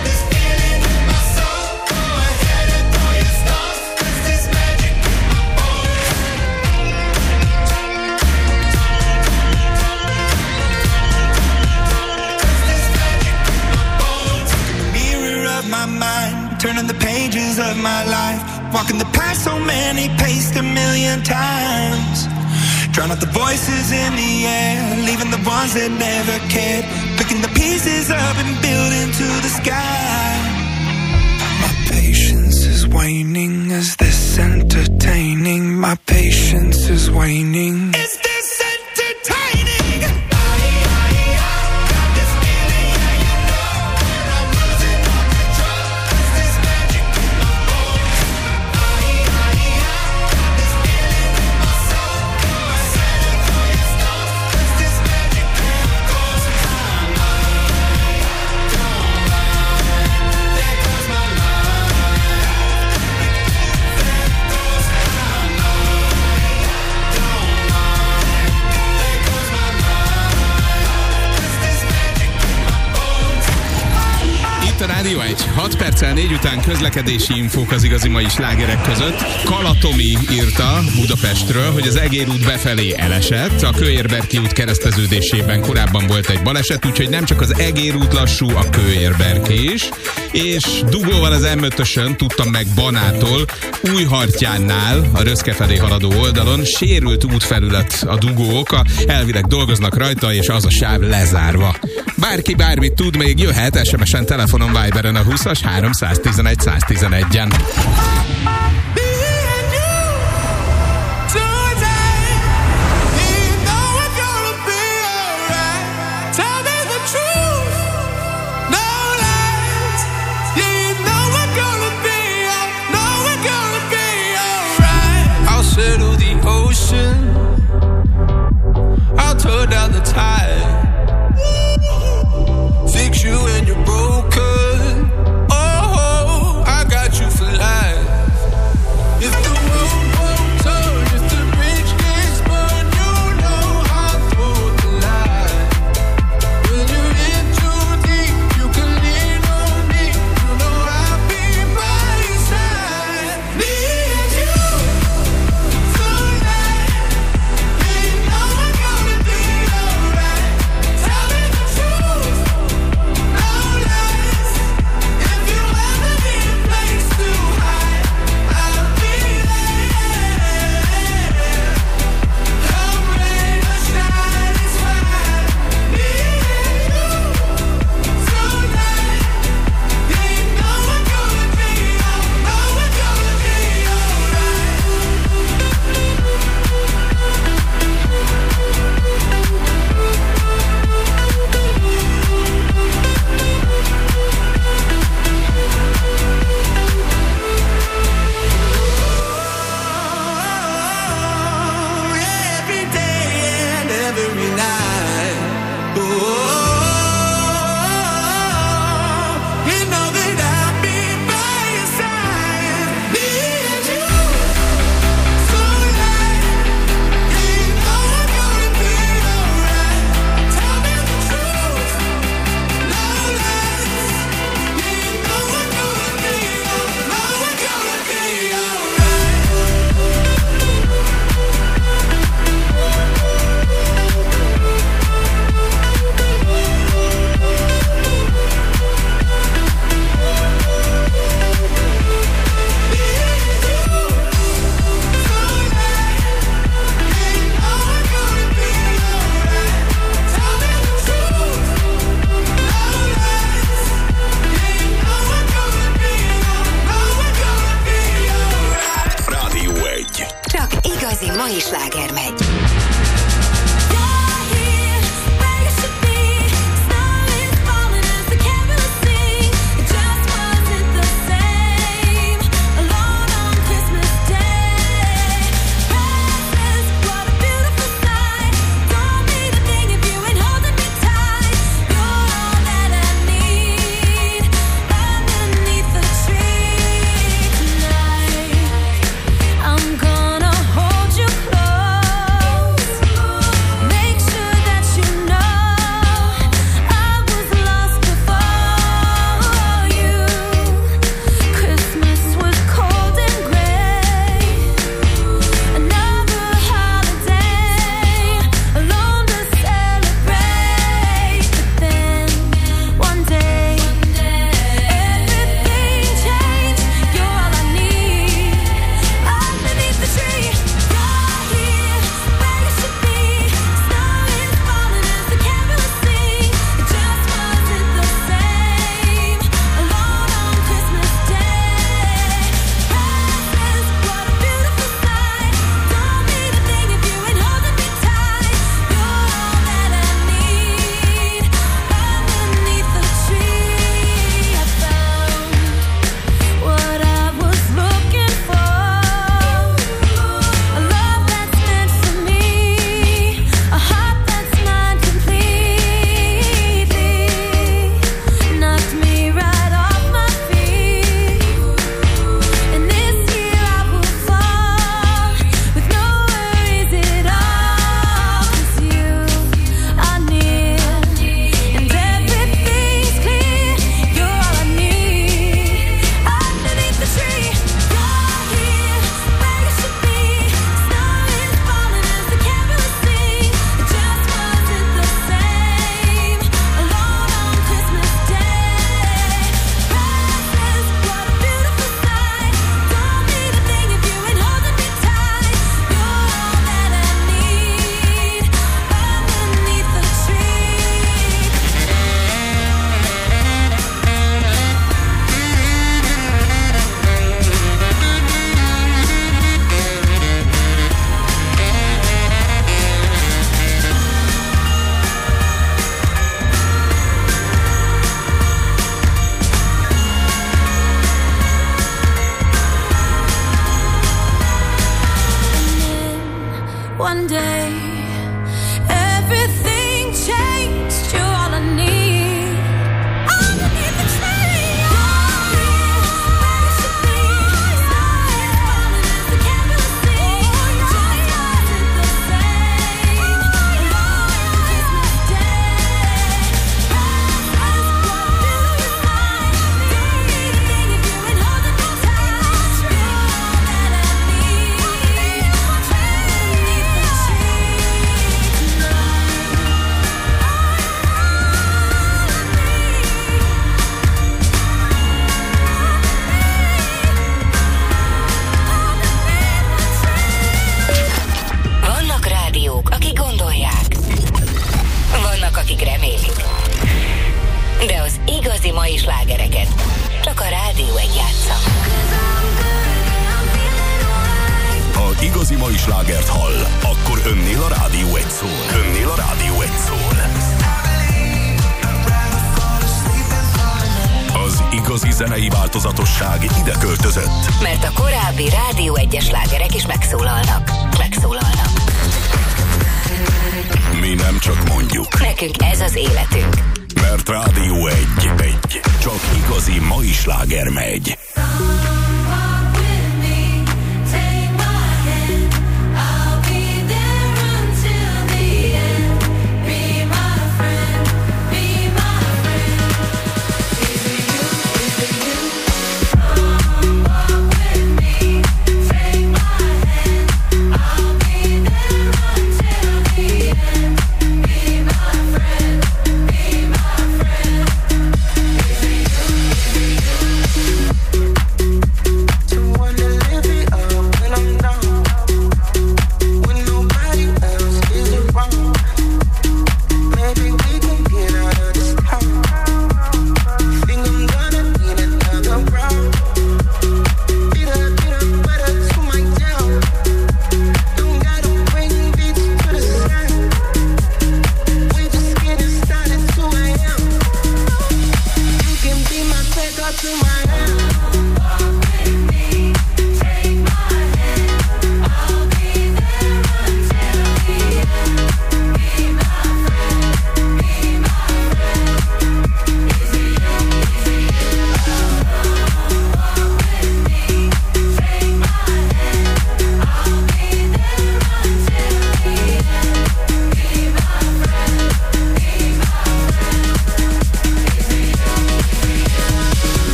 turning the pages of my life, walking the path so many paced a million times, drown out the voices in the air, leaving the ones that never cared, picking the pieces up and building to the sky. My patience is waning. Is this entertaining? My patience is waning. Is this entertaining? Rádió egy. hat perccel négy után közlekedési infók az igazi mai slágerek között. Kalatomi írta Budapestről, hogy az Egér út befelé elesett. A Kőérberki út kereszteződésében korábban volt egy baleset, úgyhogy nem csak az Egér út lassú, a Kőérberki is. És dugóval az em ötösön, tudtam meg Banától, Újhartyánnál, a Röszke felé haladó oldalon sérült útfelület a dugók, elvileg dolgoznak rajta, és az a sáv lezárva. Bárki bármit tud, még jöhet es em es-en, telefonon, Viberen a húszas háromszáztizenegy száztizenegyen. Settle the ocean, I'll turn down the tide, fix you when you're broken. Oh, I got you for life. If the world won't turn, if the bridge gets burned, you know I'll throw the line. When you're in too deep, you can lean on me. You know I'll be by your side. Me and you. Tonight, we know we're gonna be alright. mai slágereket. Csak a Rádió egy játsza. Ha igazi mai slágert hall, akkor önnél a Rádió egy szól. Önnél a Rádió egy szól. Az igazi zenei változatosság ide költözött. Mert a korábbi Rádió egyes slágerek is megszólalnak. Megszólalnak. Mi nem csak mondjuk. Nekünk ez az életünk. Mert Rádió egy, egy. Csak igazi mai sláger megy.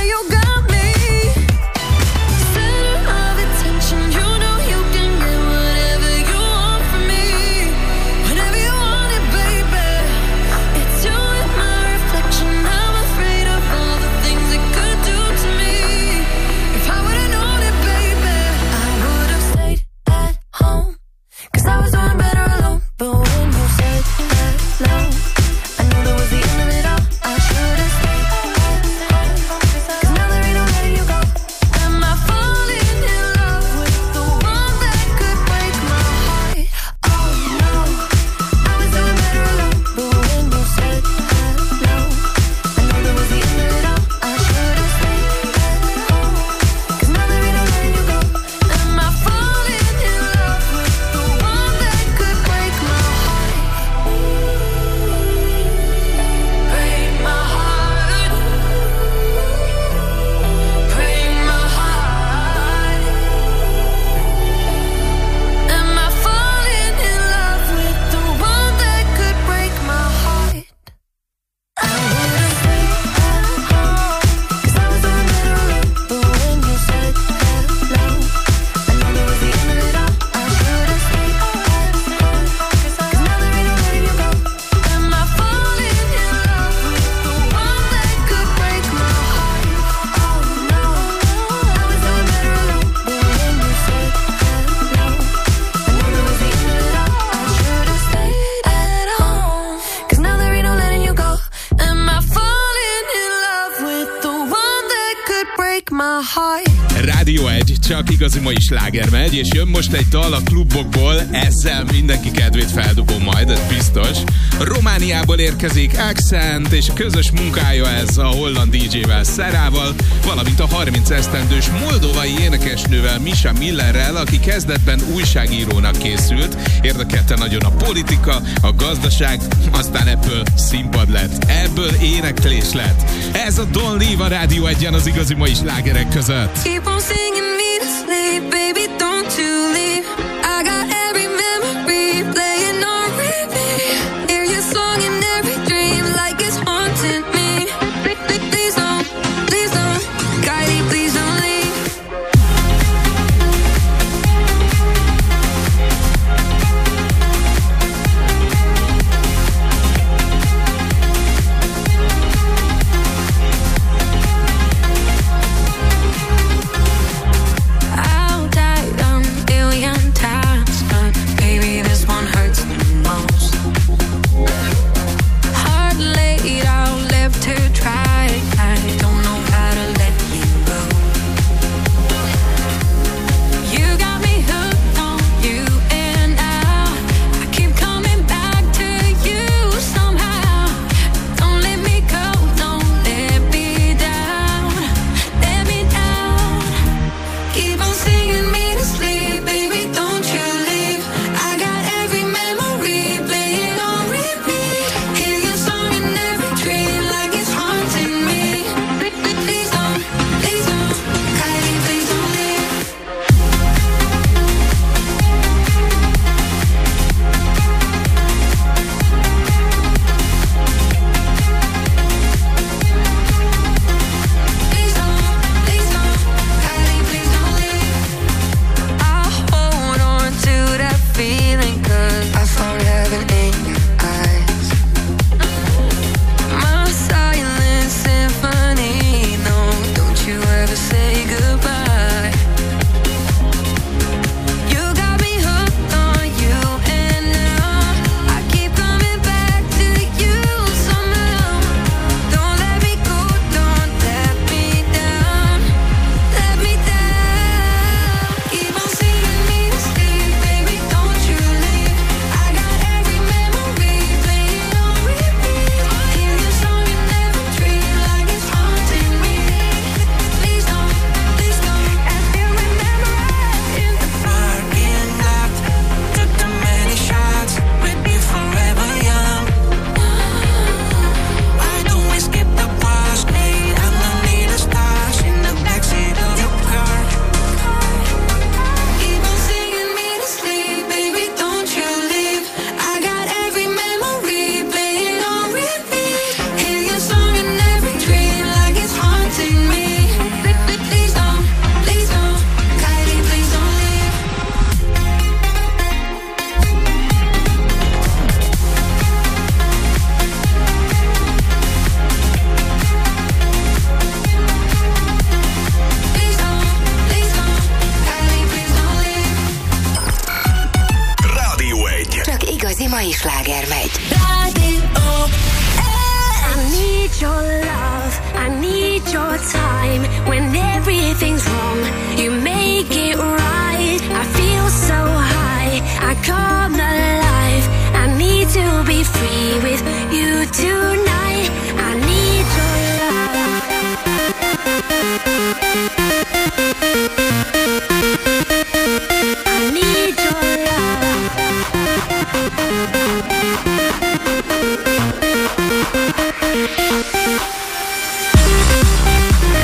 Center of attention, you know you can get whatever Rádió egy, csak igazi mai sláger megy, és jön most egy dal a klubokból, ezzel mindenki kedvét feldobom majd, ez biztos. Romániából érkezik Accent, és közös munkája ez a holland dé dzsével, Szerával, valamint a harminc esztendős moldovai énekesnővel, Misha Millerrel, aki kezdetben újságírónak készült. Érdekelte nagyon a politika, a gazdaság, aztán ebből színpad lett, ebből éneklés lett. Ez a Don't Leave a Rádió egyen az igazi mai slágerek között. Keep on singing me to sleep, baby, don't you leave. I got every memory playing on repeat. Hear your song in every dream like it's haunting me. Please don't, please don't, Kylie, please don't leave. I'll die a million times, but baby, this one hurts the most. Heart laid out, left to try. I don't know how to let you go. You got me hooked on you, and now I keep coming back to you somehow. Don't let me go, don't let me down, let me down. Keep on singing me to sleep, baby, don't you leave. I got every memory playing on repeat. Hear your song in every dream like it's haunting me. Please don't, please don't, Kylie, please don't leave. Please don't, please don't, Kylie, please don't leave. I'll hold on to that feeling 'cause I found heaven in your eyes. My silent symphony, no, don't you ever say goodbye. You got me hooked on you, and now I keep coming back to you somehow. Don't let me go, don't let me down, let me down. Keep on singing me to sleep, baby, don't you leave. I got every memory playing on repeat. Hear your song in every dream like it's haunting me. Please don't, please don't. And still remember us in the parking lot. Took too many shots, we'd be forever young. Why don't we skip the bus, meet underneath the stars in the backseat of your car? Keep on singing me to sleep, baby, don't you leave. I got every memory playing on repeat. Hear your song in every dream like it's haunting me. Please don't, please don't, Kylie, please don't leave. Please don't, please don't, Kylie, please don't leave. Rádió egy. Csak igazi mai sláger megy. I need your love, I need your time. When everything's wrong, you make it right. I feel so high, I come alive. I need to be free with you tonight. I need your love. I need your love.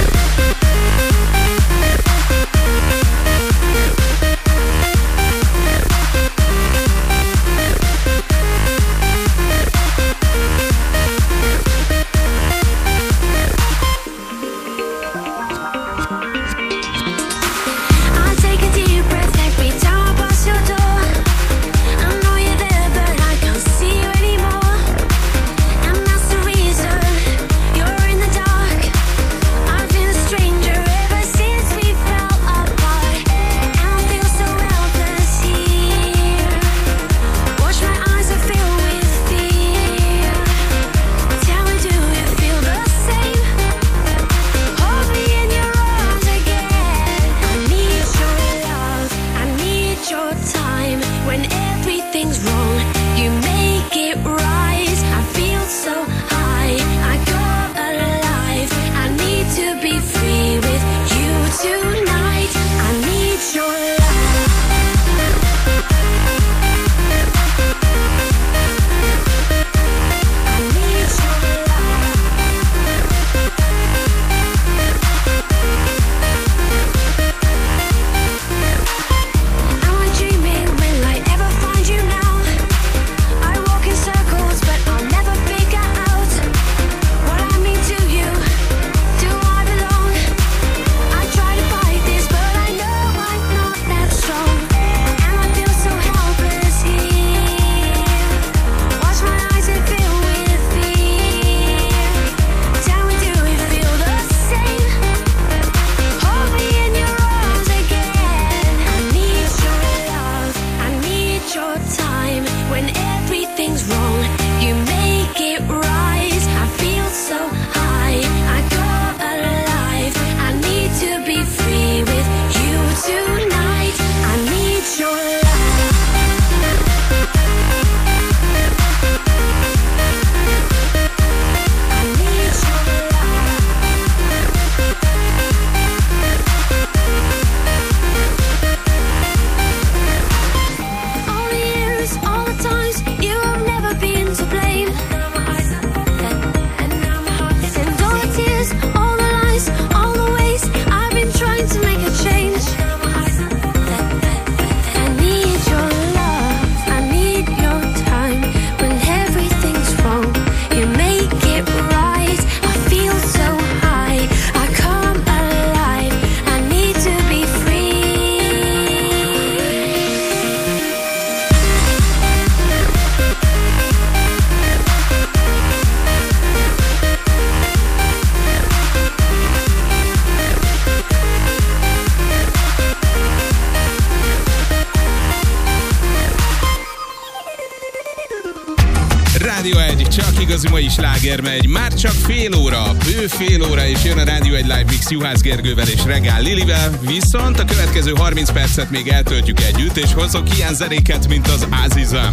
igazi mai sláger megy. Már csak fél óra, bő fél óra, és jön a Rádió egy Live Mix Juhász Gergővel és Regál Lilivel. Viszont a következő harminc percet még eltöltjük együtt, és hozok ilyen zenéket, mint az Azizam.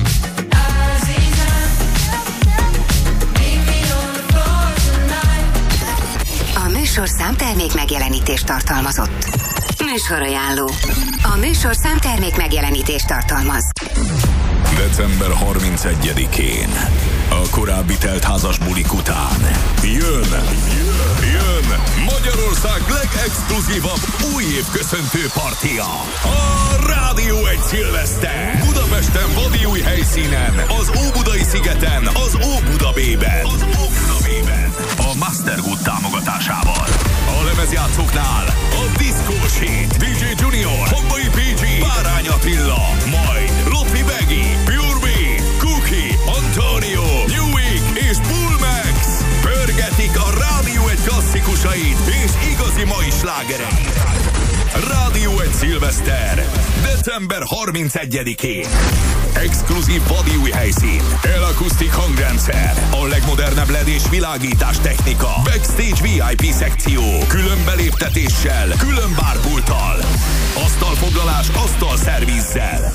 A műsorszám termék megjelenítést tartalmazott. Műsorajánló. A műsorszám termék megjelenítést tartalmaz. december harmincegyedikén, a korábbi teltházas bulik után jön, jön, jön Magyarország legexkluzívabb újév köszöntő partia. A Rádió egy Szilveszter. Budapesten vadi új helyszínen, az Óbudai szigeten, az Óbuda Bay-ben. Az Óbuda Bay-ben. A Mastergood támogatásával. A lemezjátszóknál a Disco Shit, dé dzsé Junior, Hombai pé gé, Bárány Attila, majd Lotfi Begi, Pure B, Cookie, Antonio, New Week és Bullmax pörgetik a Rádió egy klasszikusait és igazi mai slágereit. Rádió egy Szilveszter, december harmincegyedikén. Exkluzív vadi új helyszín, El-akusztik hangrendszer, a legmodernebb led és világítás technika, backstage vé i pé szekció, külön beléptetéssel, külön bárpulttal, asztalfoglalás, asztalszervizzel.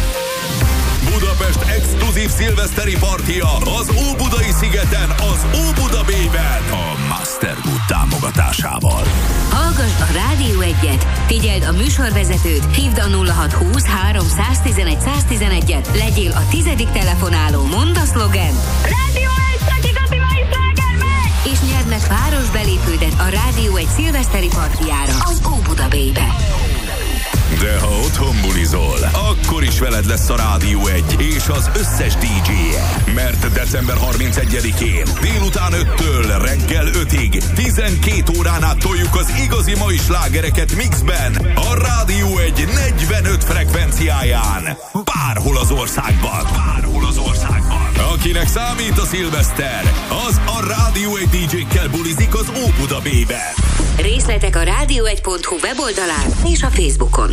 Budapest exkluzív szilveszteri partia az Óbudai szigeten, az Óbuda Bay-ben, a Mastergood támogatásával. Hallgass a Rádió egyet, figyeld a műsorvezetőt, hívd a nulla hat húsz három tizenegy száztizenegyet, legyél a tizedik telefonáló, mondd a szlogen. Rádió egy, csak igazi mai sláger megy! És nyerd meg páros belépődet a Rádió egy szilveszteri partiára az Óbuda Bay-be. De ha otthon bulizol, akkor is veled lesz a Rádió egy és az összes dé dzséje. Mert december harmincegyedikén délután öttől reggel ötig tizenkét órán át toljuk az igazi mai slágereket mixben a Rádió egy negyvenöt frekvenciáján. Bárhol az országban. Bárhol az országban. Akinek számít a szilveszter, az a Rádió egy dé dzsékkel bulizik az Óbuda Bay-be. Részletek a rádió egy pont hu weboldalán és a Facebookon.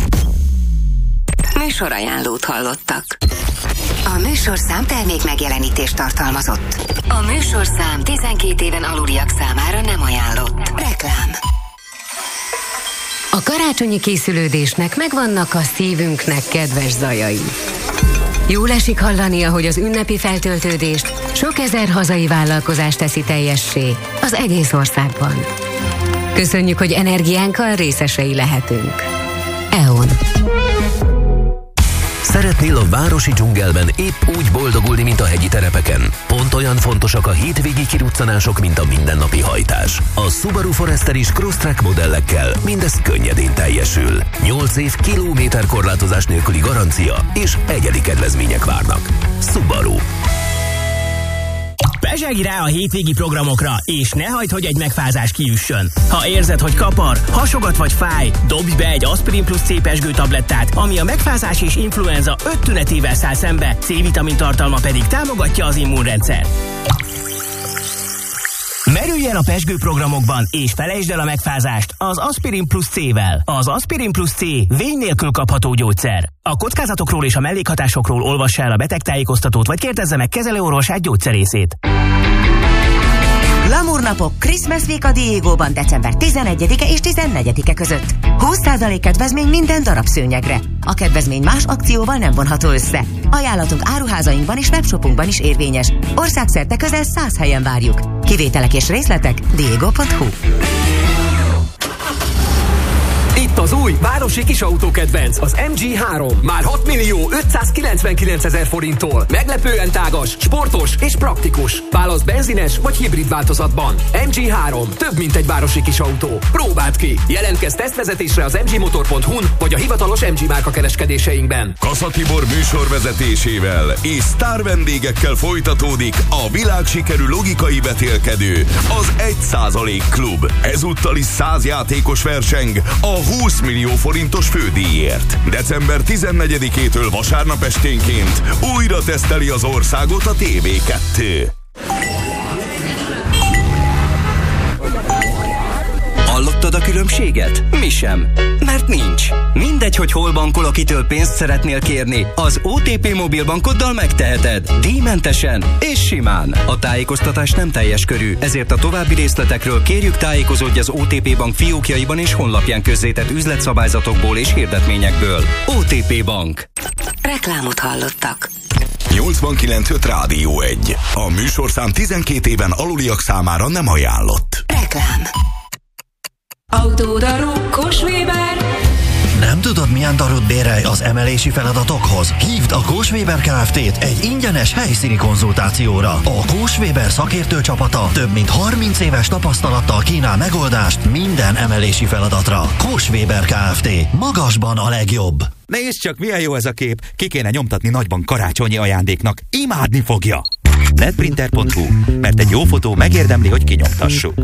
Műsorajánlót hallottak. A műsorszám termék megjelenítést tartalmazott. A műsorszám tizenkét éven aluliak számára nem ajánlott. Reklám. A karácsonyi készülődésnek megvannak a szívünknek kedves zajai. Jól esik hallani, ahogy az ünnepi feltöltődést sok ezer hazai vállalkozás teszi teljessé az egész országban. Köszönjük, hogy energiánkkal részesei lehetünk. é o en. Szeretnél a városi dzsungelben épp úgy boldogulni, mint a hegyi terepeken? Pont olyan fontosak a hétvégi kiruccanások, mint a mindennapi hajtás. A Subaru Forester is Crosstrek modellekkel mindez könnyedén teljesül. nyolc év kilométer korlátozás nélküli garancia és egyedi kedvezmények várnak. Subaru. Bezsegj rá a hétvégi programokra, és ne hagyd, hogy egy megfázás kiüssön. Ha érzed, hogy kapar, hasogat vagy fáj, dobj be egy Aspirin Plus C pezsgő tablettát, ami a megfázás és influenza öt tünetével száll szembe, C-vitamin tartalma pedig támogatja az immunrendszer. Merülj el a pezsgő programokban, és felejtsd el a megfázást az Aspirin Plus C-vel. Az Aspirin Plus C vény nélkül kapható gyógyszer. A kockázatokról és a mellékhatásokról olvassa el a betegtájékoztatót, vagy kérdezze meg kezelőorvosát, gyógyszerészét. Glamour napok Christmas Week a Diegóban december tizenegyedike és tizennegyedike között. húsz százalék kedvezmény minden darab szőnyegre. A kedvezmény más akcióval nem vonható össze. Ajánlatunk áruházainkban és webshopunkban is érvényes. Országszerte közel száz helyen várjuk. Kivételek és részletek diego pont hu. Itt az új városi kisautókedvenc, az em gé három. Már hat millió ötszázkilencvenkilencezer forinttól. Meglepően tágas, sportos és praktikus. Válasz benzines vagy hibrid változatban. em gé három. Több, mint egy városi kisautó. Próbáld ki! Jelentkezz tesztvezetésre az em gé motor pont hu-n vagy a hivatalos em gé márka kereskedéseinkben. Kassa Tibor műsorvezetésével és sztár vendégekkel folytatódik a világsikerű logikai vetélkedő, az egy százalék klub. Ezúttal is száz játékos verseng a húsz millió forintos fődíjért. december tizennegyedikétől vasárnap esténként újra teszteli az országot a té vé kettő. Hallottad a különbséget? Mi sem. Mert nincs. Mindegy, hogy hol bankol, akitől pénzt szeretnél kérni, az o té pé mobilbankoddal megteheted. Díjmentesen és simán. A tájékoztatás nem teljes körű, ezért a további részletekről kérjük tájékozódj az o té pé Bank fiókjaiban és honlapján közzétett üzletszabályzatokból és hirdetményekből. o té pé Bank. Reklámot hallottak. nyolcvankilenc öt Rádió egy. A műsorszám tizenkét éven aluliak számára nem ajánlott. Reklám. Autódarú Kós-Weber. Nem tudod, milyen darut bérelj az emelési feladatokhoz? Hívd a Kós-Weber Kft-t egy ingyenes helyszíni konzultációra. A Kós-Weber szakértő csapata több mint harminc éves tapasztalattal kínál megoldást minden emelési feladatra. Kós-Weber Kft. Magasban a legjobb. Nézd csak, milyen jó ez a kép. Ki kéne nyomtatni nagyban karácsonyi ajándéknak. Imádni fogja. netprinter pont hu, mert egy jó fotó megérdemli, hogy kinyomtassuk.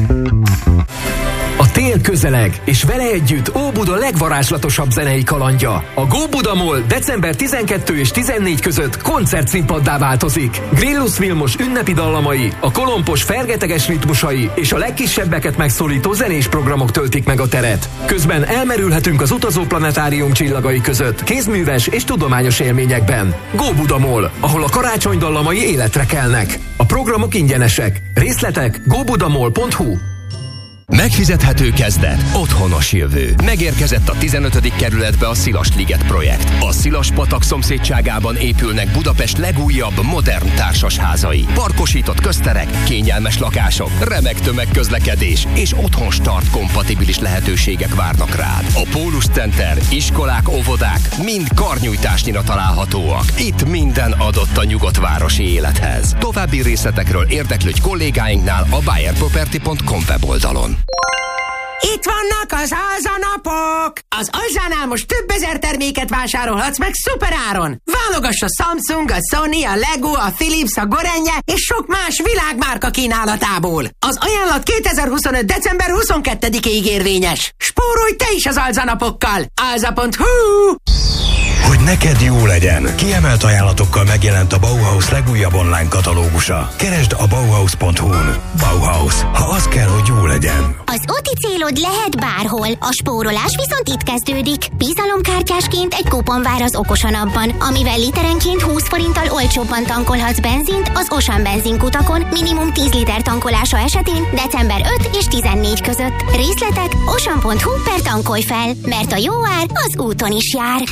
A tél közeleg, és vele együtt Óbuda legvarázslatosabb zenei kalandja. A Go Buda Mall december tizenkettő és tizennégy között koncertszínpaddá változik. Grillus Vilmos ünnepi dallamai, a kolompos fergeteges ritmusai és a legkisebbeket megszólító zenés programok töltik meg a teret. Közben elmerülhetünk az utazóplanetárium csillagai között, kézműves és tudományos élményekben. Go Buda Mall, ahol a karácsony dallamai életre kelnek. A programok ingyenesek. Részletek go budamall pont hu. Megfizethető kezdet, otthonos jövő. Megérkezett a tizenötödik kerületbe a Szilas-liget projekt. A Szilas-patak szomszédságában épülnek Budapest legújabb, modern társasházai. Parkosított közterek, kényelmes lakások, remek tömegközlekedés és otthonstart kompatibilis lehetőségek várnak rád. A Pólus Center, iskolák, óvodák mind karnyújtásnyira találhatóak. Itt minden adott a nyugodt városi élethez. További részletekről érdeklődj kollégáinknál a buyer property pont com weboldalon. Itt vannak az Alza-napok! Az Alzánál most több ezer terméket vásárolhatsz meg szuperáron! Válogass a Samsung, a Sony, a Lego, a Philips, a Gorenje és sok más világmárka kínálatából. Az ajánlat kétezer-huszonöt. december huszonkettedikéig érvényes. Spórolj te is az Alza-napokkal! alza pont hu. Hogy neked jó legyen, kiemelt ajánlatokkal megjelent a Bauhaus legújabb online katalógusa. Keresd a bauhaus pont hu-n. Bauhaus, ha az kell, hogy jó legyen. Az úti célod lehet bárhol, a spórolás viszont itt kezdődik. Bizalomkártyásként egy kupon vár az Okosan appban, amivel literenként húsz forinttal olcsóbban tankolhatsz benzint az Osan benzinkutakon, minimum tíz liter tankolása esetén december ötödike és tizennégyedike között. Részletek osan pont hu per tankolj fel, mert a jó ár az úton is jár.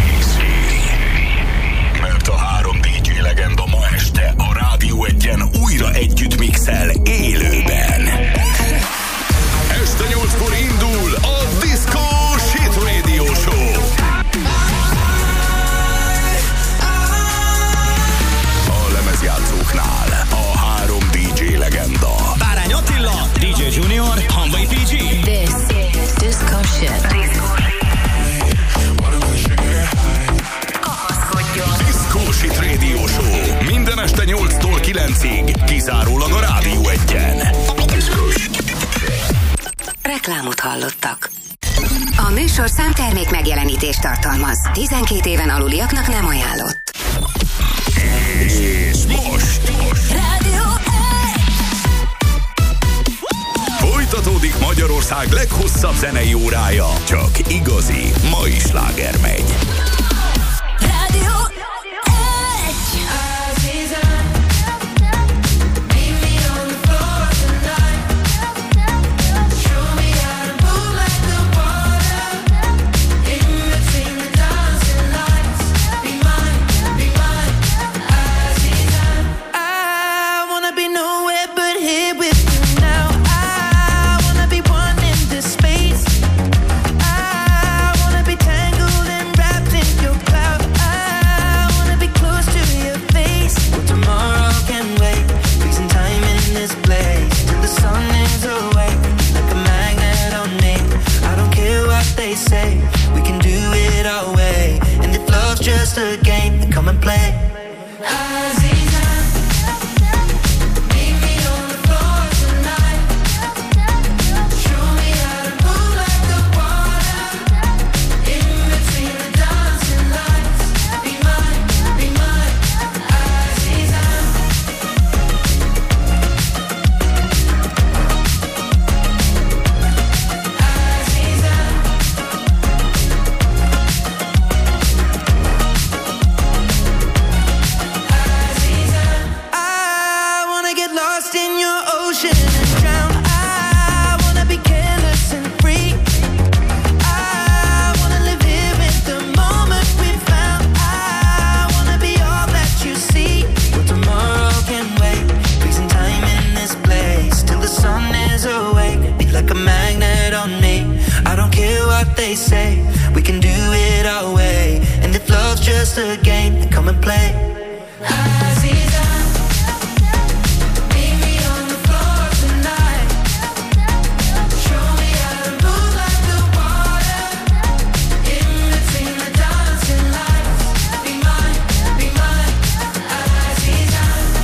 Mert a három dé dzsé legenda ma este a Rádió egyen újra együtt mixel élőben. Este nyolckor indul a Disco Shit Radio Show. A lemezjátszóknál a három dé dzsé legenda. Bárány Attila, dé dzsé Junior, Hanvai pé gé. This is Disco Shit. Disco Shit Radio Show. Minden este nyolctól kilencig. Kizárólag a Rádió egyen. Reklámot hallottak. A műsorszám termék megjelenítést tartalmaz. tizenkét éven aluliaknak nem ajánlott. És most Rádió folytatódik Magyarország leghosszabb zenei órája. Csak igazi, mai sláger megy. Rádió just a game, come and play. they say we can do it our way. And if love's just a game, then come and play. Aziza, meet me on the floor tonight. Show me how to move like the water. In between the dancing lights. Be mine, be mine, Aziza.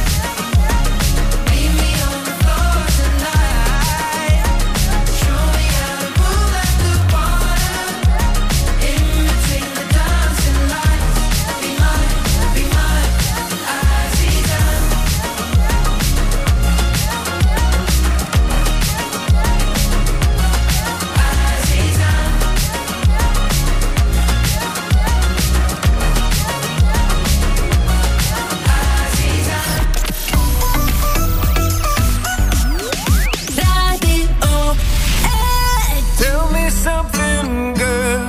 Meet me on the floor tonight. Show me how to move like the water. In between the dancing lights. Be mine, be mine, Aziza. Aziza. Tell me something, girl.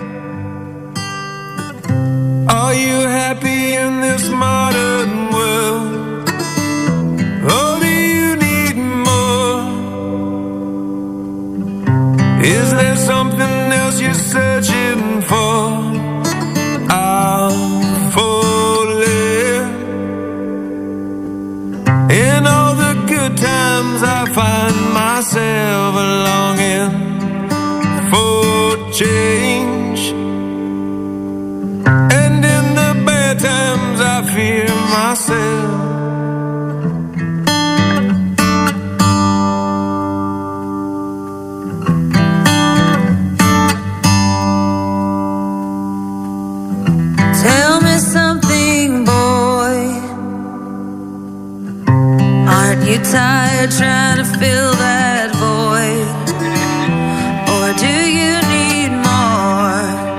Are you happy in this modern world? Or do you need more? Is there something else you're searching for? I'm falling. In all the good times I find myself longing for change. And in the bad times I fear myself. Tell me something, boy. Aren't you tired trying to fill that void? Or do you need more?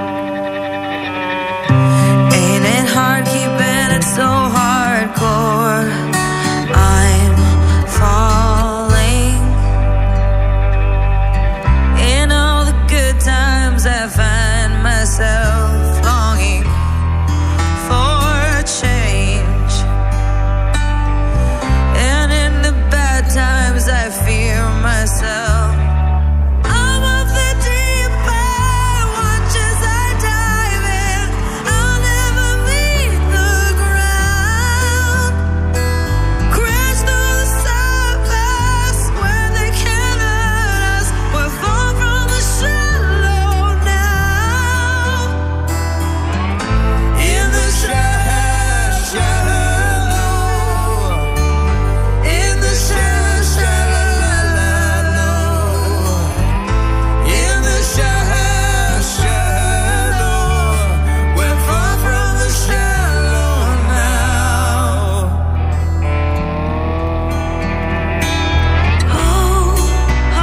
Ain't it hard keeping it so hardcore? I'm falling. In all the good times I find myself longing for change. And in the bad times I fear myself. I'm of the deep end, watch as I dive in. I'll never meet the ground. Crash through the surface where they can't hurt us. We're far from the shallow now. In the shallow, shallow. In the shallow, shallow. In the shallow, shallow. We're far from the shallow now. Oh, oh,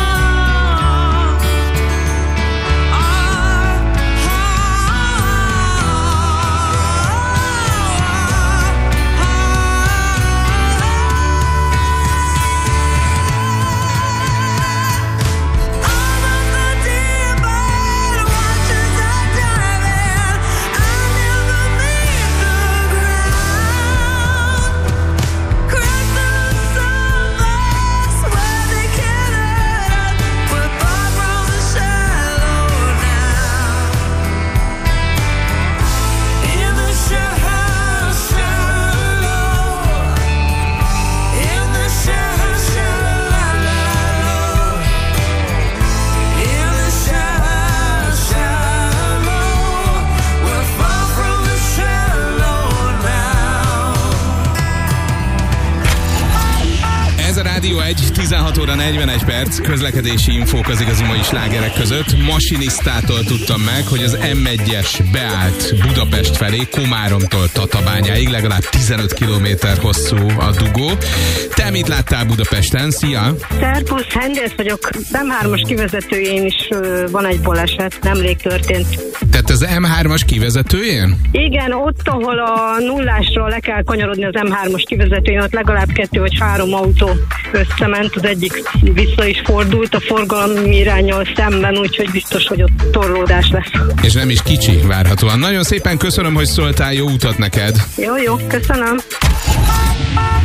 Ez a Rádió egy, tizenhat óra negyvenegy perc, közlekedési infók az igazi mai slágerek között. Masinisztától tudtam meg, hogy az em egyes beállt Budapest felé, Komáromtól Tatabányáig, legalább tizenöt kilométer hosszú a dugó. Te mit láttál Budapesten? Szia! Szervusz, Hendész vagyok. em hármas kivezetőjén is ö, van egy baleset, nemrég történt. Tehát az em hármas kivezetőjén? Igen, ott, ahol a nullásról le kell kanyarodni az em hármas kivezetőjén, ott legalább kettő vagy három autó összement, az egyik vissza is fordult a forgalmi iránnyal szemben, úgyhogy biztos, hogy ott torlódás lesz. És nem is kicsi várhatóan. Nagyon szépen köszönöm, hogy szóltál, jó utat neked! Jó, jó, köszönöm!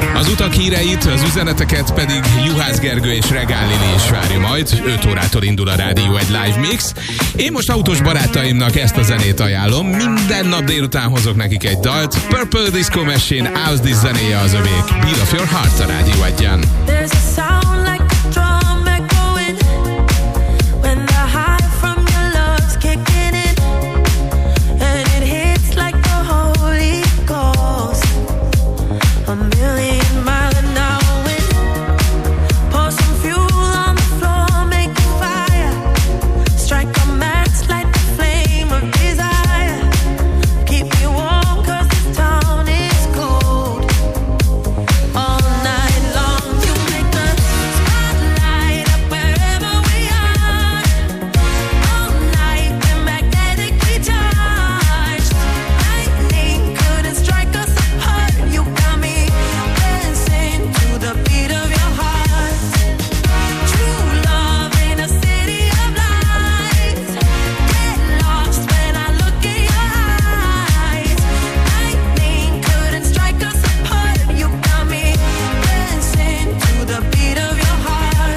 Az utak híreit, az üzeneteket pedig Juhász Gergő és Regál Lili is várja majd. öt órától indul a Rádió egy live mix. Én most autós barátaimnak ezt a zenét ajánlom. Minden nap délután hozok nekik egy dalt. Purple Disco Machine, House This zenéje az övék. Beat of Your Heart a Rádió egyen. There's a sound like a drum echoing when the high from your love's kicking in, and it hits like the Holy Ghost. A million mile an hour wind. Pour some fuel on the floor, make a fire. Strike a match, light the flame of desire. Keep me warm 'cause this town is cold. All night long you make the spotlight up wherever we are. All night we're magnetically charged. Lightning couldn't strike us apart. You got me dancing to the beat of your heart. True love in a city of lights. Get lost when I look in your eyes. Lightning couldn't strike us apart. You got me dancing to the beat of your heart.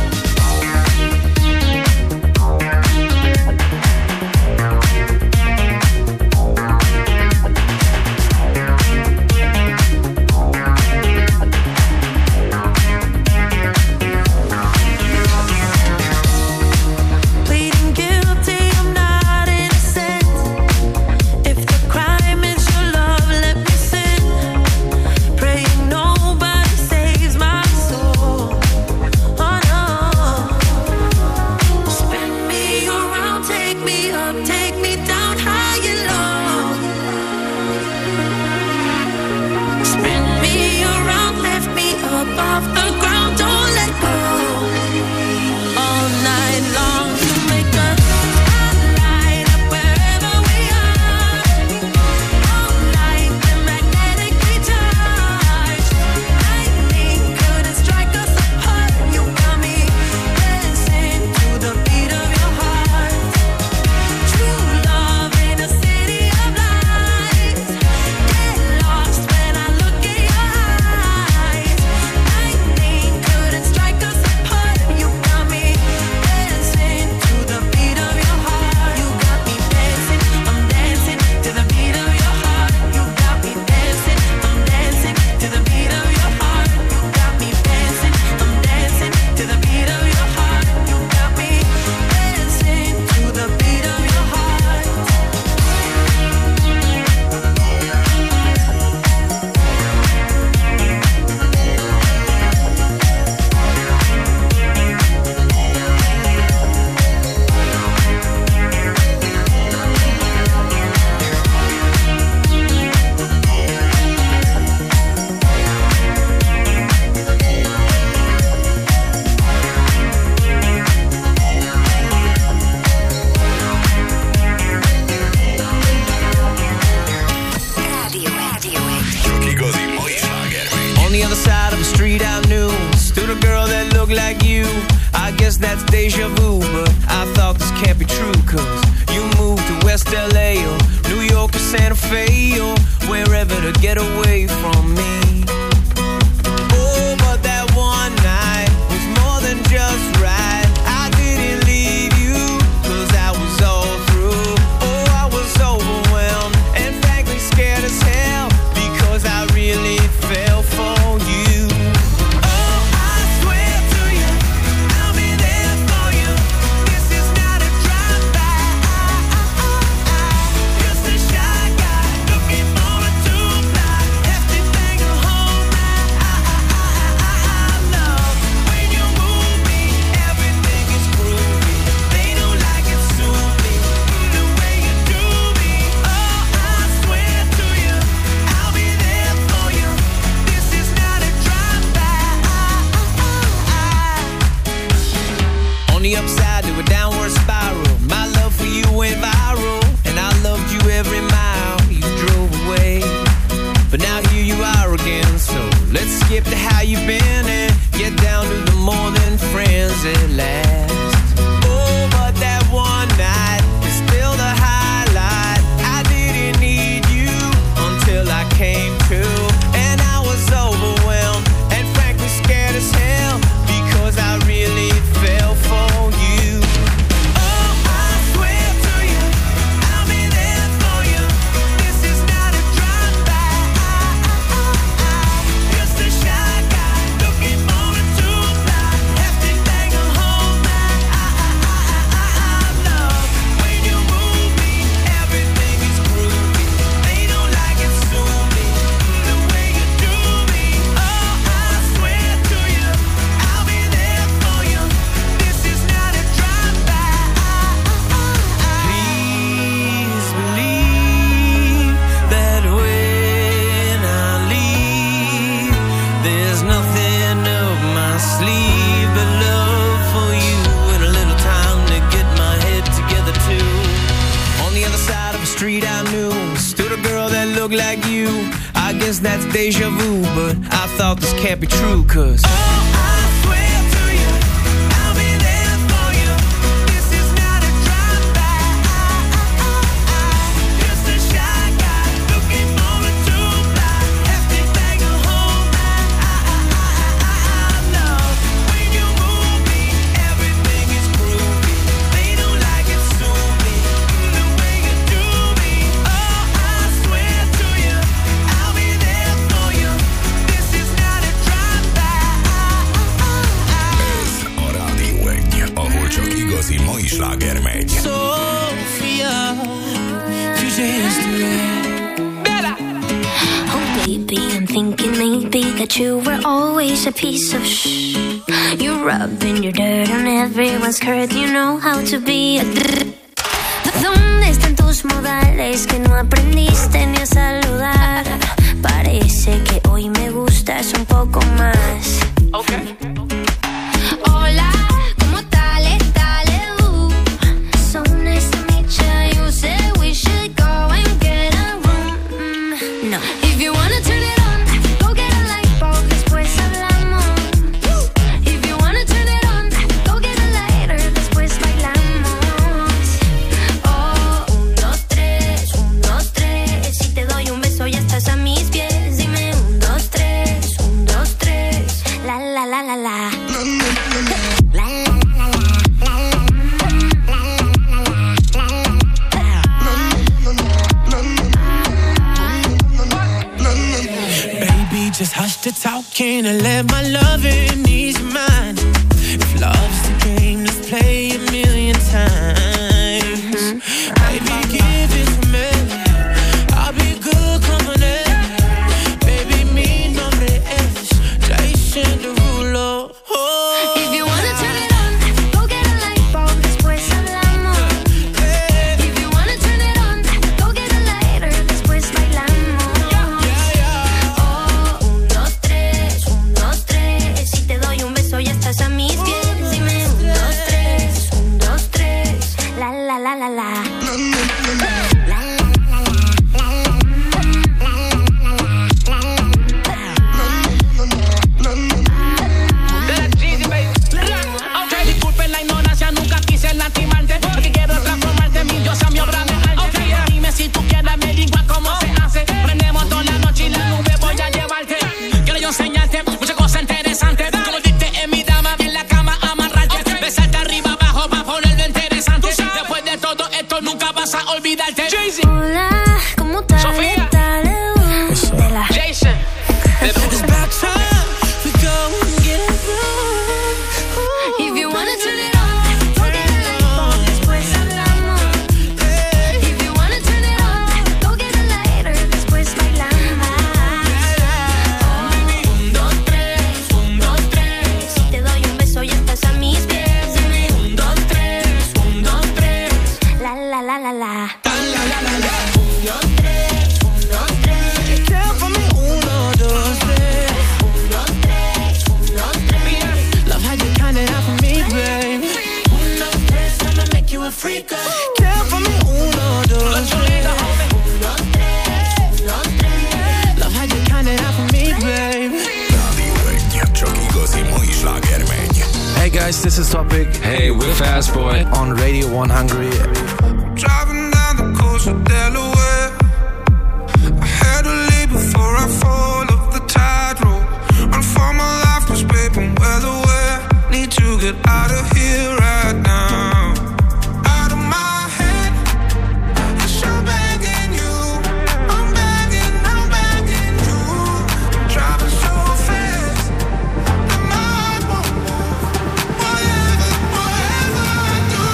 Pleading guilty, I'm not innocent. If the crime is your love, let me sin. Praying nobody saves my soul. Oh no. Spin me around, take me up, take me down high and low. Spin me around, lift me up off the ground, don't let go. All night long you make the spotlight up wherever we are. All night we're magnetically charged. Lightning couldn't strike us apart. You got me dancing to the beat of your heart. True love in a city of lights. Get lost when I look in your eyes. Lightning couldn't strike us apart. You got me dancing to the beat of your heart. You got me dancing, I'm dancing to the beat of your heart. You got me dancing, I'm dancing to the beat of your heart. You got me dancing, I'm dancing to the beat of your heart. You got me dancing to the beat of your heart. Igazi mai sláger. On the other side of the street I knew stood a girl that looked like you. I guess that's deja vu, but I thought this can't be true. Cause you moved to West L A or New York or Santa Fe or wherever to get away from me. Oh, but that one night was more than just right. I didn't leave you cause I was all through. Oh, I was overwhelmed and frankly scared as hell because I really fell for you. Oh, I swear to you, I'll be there for you. This is not a drive-by. Just a shy guy looking for a two-ply. Hefty thing to hold like you. I guess that's deja vu, but I thought this can't be true, cause mai sláger megy. Sophia, future history. Oh baby, I'm thinking maybe that you were always a piece of shh. You're rubbing your dirt on everyone's skirt. You know how to be a drrr. ¿Dónde están tus modales que no aprendiste ni a saludar? Parece que hoy me gustas un poco más. Okay. Hola. Just hush the talking and let my loving ease your mind. If love's the game, let's play a million times. Mm-hmm. Baby, give it to me. I'll be good company. Baby, mi nombre es Jason Derulo. Oh. If you wanna turn it on, go get a light bulb, después hablamos. Hey. If you wanna turn it on, go get a lighter, después bailamos. Ya estás a mis pies, dime un, dos, tres, un, dos, tres, la la la la la. Disculpen la ignorancia, nunca quise lastimarte, porque quiero transformarte en mi diosa, mi obra de arte. Dime si tú quieres, me digas cómo se hace. Prendemos toda la noche y la nube voy a llevarte. Quiero yo enseñarte muchas cosas interesantes. Nunca vas a olvidarte. Jay-Z. Hola, ¿cómo estás? Sofía. Jason. It's about time we go and get it wrong. If you wanna turn it on, go get a light bulb, después hablamos. If you wanna turn it on, go get a lighter, después bailamos. Un, dos, tres, un, dos, tres. Si te doy un beso ya estás a mis pies. Dime un, dos, tres, un, dos, tres. La la la la la. La la la la. Un, dos, tres, un, dos, tres. Tell for me uno, dos, tres. Un, dos, tres, un, dos, tres. Love how you count it out for me, babe. Un, dos, tres, I'ma make you a freak. Tell for me uno, dos, tres. Un, dos, tres, un, dos, tres. Love how you count it out for me, babe. Rádió egy, csak igazi mai sláger megy. Hey guys, this is Topic. Hey, we're Fast Boy on Radio one Hungary. Driving down the coast of Delaware, I had to leave before I fall off the tide road. Run for my life, cause babe, I'm well aware. Need to get out of here right now. Out of my head, yes, I'm begging you. I'm begging, I'm begging you. I'm driving so fast, and my heart won't move. Whatever, whatever I do.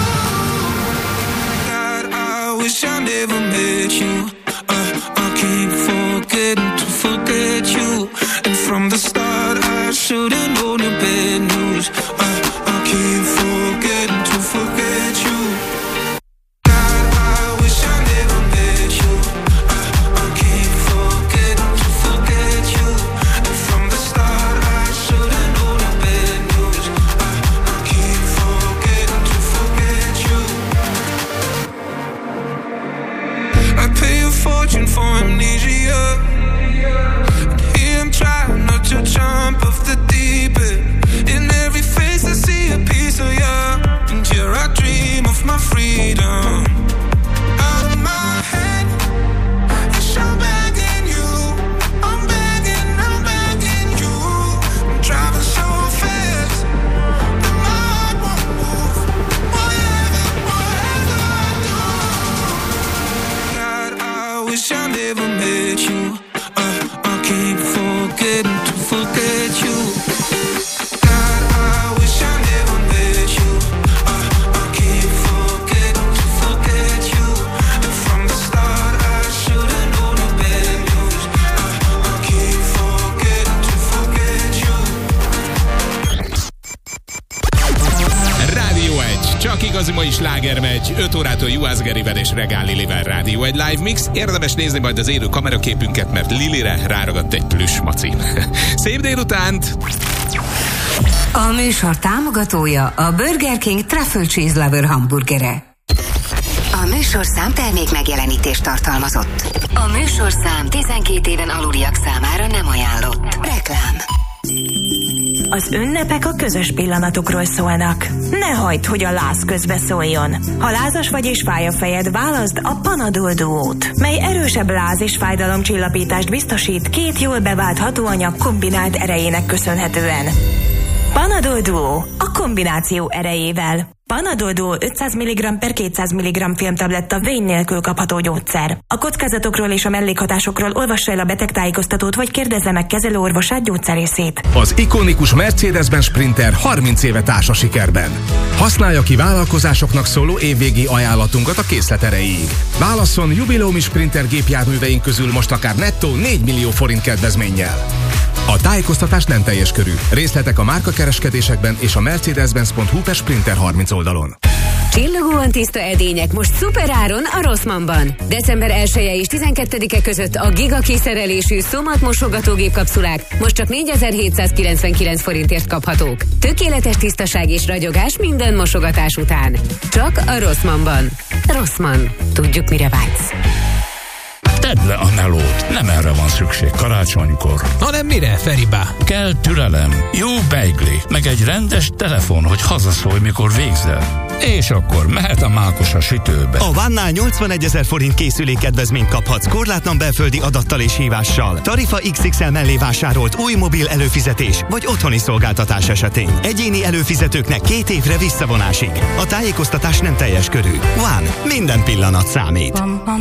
God, I wish I never met you. uh, I keep forgetting to forget you. And from the start I should've known your bad news. uh, I keep forgetting to forget you. God, I wish I never met you. uh, I keep forgetting to forget you. And from the start I should've known your bad news. uh, I keep forgetting to forget you. I pay a fortune for amnesia. And here I'm trying not to jump off the deep end. In every face I see a piece of you, and here I dream of my freedom. Out of my head, it's all begging you. I'm begging, I'm begging you. I'm driving so fast that my heart won't move. Whatever, whatever I do. God, I wish I never met you. Uh, I keep forgetting to forget you. Csak igazi mai sláger megy, öt órától Juhász Gerivel és Regál Lilivel Rádió egy live mix. Érdemes nézni majd az élő kameraképünket, mert Lilire ráragadt egy plüss maci. Szép délutánt! A műsor támogatója a Burger King Truffle Cheese Lover hamburgere. A műsorszám termék megjelenítést tartalmazott. A műsorszám tizenkét éven aluliak számára nem ajánlott. Reklám. Az ünnepek a közös pillanatokról szólnak. Ne hagyd, hogy a láz közbe szóljon. Ha lázas vagy és fáj a fejed, válaszd a Panadol Duót, mely erősebb láz és fájdalomcsillapítást biztosít két jól bevált hatóanyag kombinált erejének köszönhetően. Panadol Duo a kombináció erejével. Panadol Duo ötszáz milligramm per kétszáz milligramm filmtabletta vén nélkül kapható gyógyszer. A kockázatokról és a mellékhatásokról olvassa el a betegtájékoztatót, vagy kérdezze meg kezelőorvosát, gyógyszerészét. Az ikonikus Mercedes-Benz Sprinter harminc éve társa sikerben. Használja ki vállalkozásoknak szóló évvégi ajánlatunkat a készlet erejéig. Válasszon jubileumi Sprinter gépjárműveink közül most akár nettó négy millió forint kedvezménnyel. A tájékoztatás nem teljes körű. Részletek a márkakereskedésekben és a mercedes-benz pont hu per Sprinter harminc oldalon. Csillogóan tiszta edények most szuperáron a Rossmannban. december elseje és tizenkettedike között a giga kiszerelésű Somat mosogatógép kapszulák most csak négyezer-hétszázkilencvenkilenc forintért kaphatók. Tökéletes tisztaság és ragyogás minden mosogatás után. Csak a Rossmannban. Rossmann. Tudjuk, mire vágysz. Tedd le a melót, nem erre van szükség karácsonykor. Hanem mire, Feribá? Kell türelem, jó beigli, meg egy rendes telefon, hogy hazaszólj, mikor végzel. És akkor mehet a mákos a sütőbe. A Vánnál nyolcvanegy forint készülékkedvezményt kaphatsz korlátlan belföldi adattal és hívással. Tarifa iksz iksz el mellé vásárolt új mobil előfizetés vagy otthoni szolgáltatás esetén. Egyéni előfizetőknek két évre visszavonásig. A tájékoztatás nem teljes körű. One. Minden pillanat számít.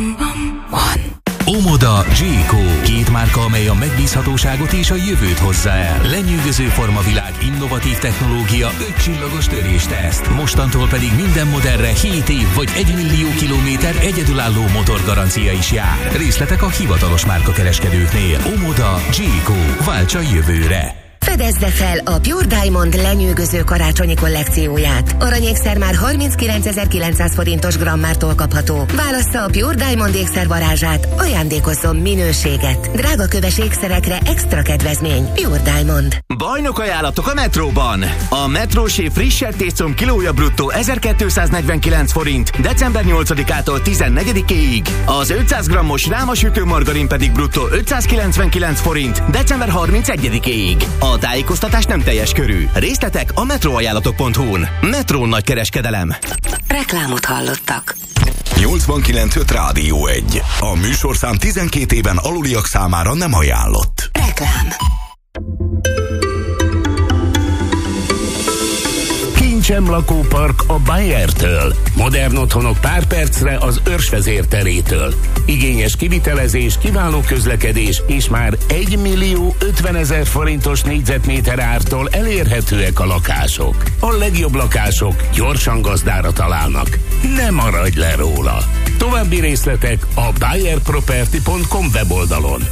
One. Omoda G-Co. Két márka, amely a megbízhatóságot és a jövőt hozza el. Lenyűgöző formavilág, innovatív technológia, ötcsillagos törésteszt. Mostantól pedig minden modellre hét év vagy egy millió kilométer egyedülálló motorgarancia is jár. Részletek a hivatalos márkakereskedőknél. Omoda G-Co. Váltsa jövőre. Fedezze fel a Pure Diamond lenyűgöző karácsonyi kollekcióját. Aranyékszer már harminckilencezer-kilencszáz forintos grammártól kapható. Válassza a Pure Diamond ékszer varázsát, ajándékozzon minőséget. Drága köves ékszerekre extra kedvezmény. Pure Diamond. Bajnok ajánlatok a Metróban. A Metrósé friss sertészcomb kilója bruttó ezerkétszáznegyvenkilenc forint december nyolcadikától tizennegyedikéig. Az ötszáz grammos rámasütő margarin pedig bruttó ötszázkilencvenkilenc forint december harmincegyedikéig. A tájékoztatás nem teljes körű. Részletek a metróajánlatok pont hu-n. Metró nagykereskedelem. Reklámot hallottak. nyolcvankilenc öt Rádió egy. A műsorszám tizenkét éven aluliak számára nem ajánlott. Reklám. Kincsem lakópark a Bayer-től. Modern otthonok pár percre az Őrsvezér terétől. Igényes kivitelezés, kiváló közlekedés, és már egy millió ötvenezer forintos négyzetméter ártól elérhetőek a lakások. A legjobb lakások gyorsan gazdára találnak. Ne maradj le róla! További részletek a bayer property pont com weboldalon.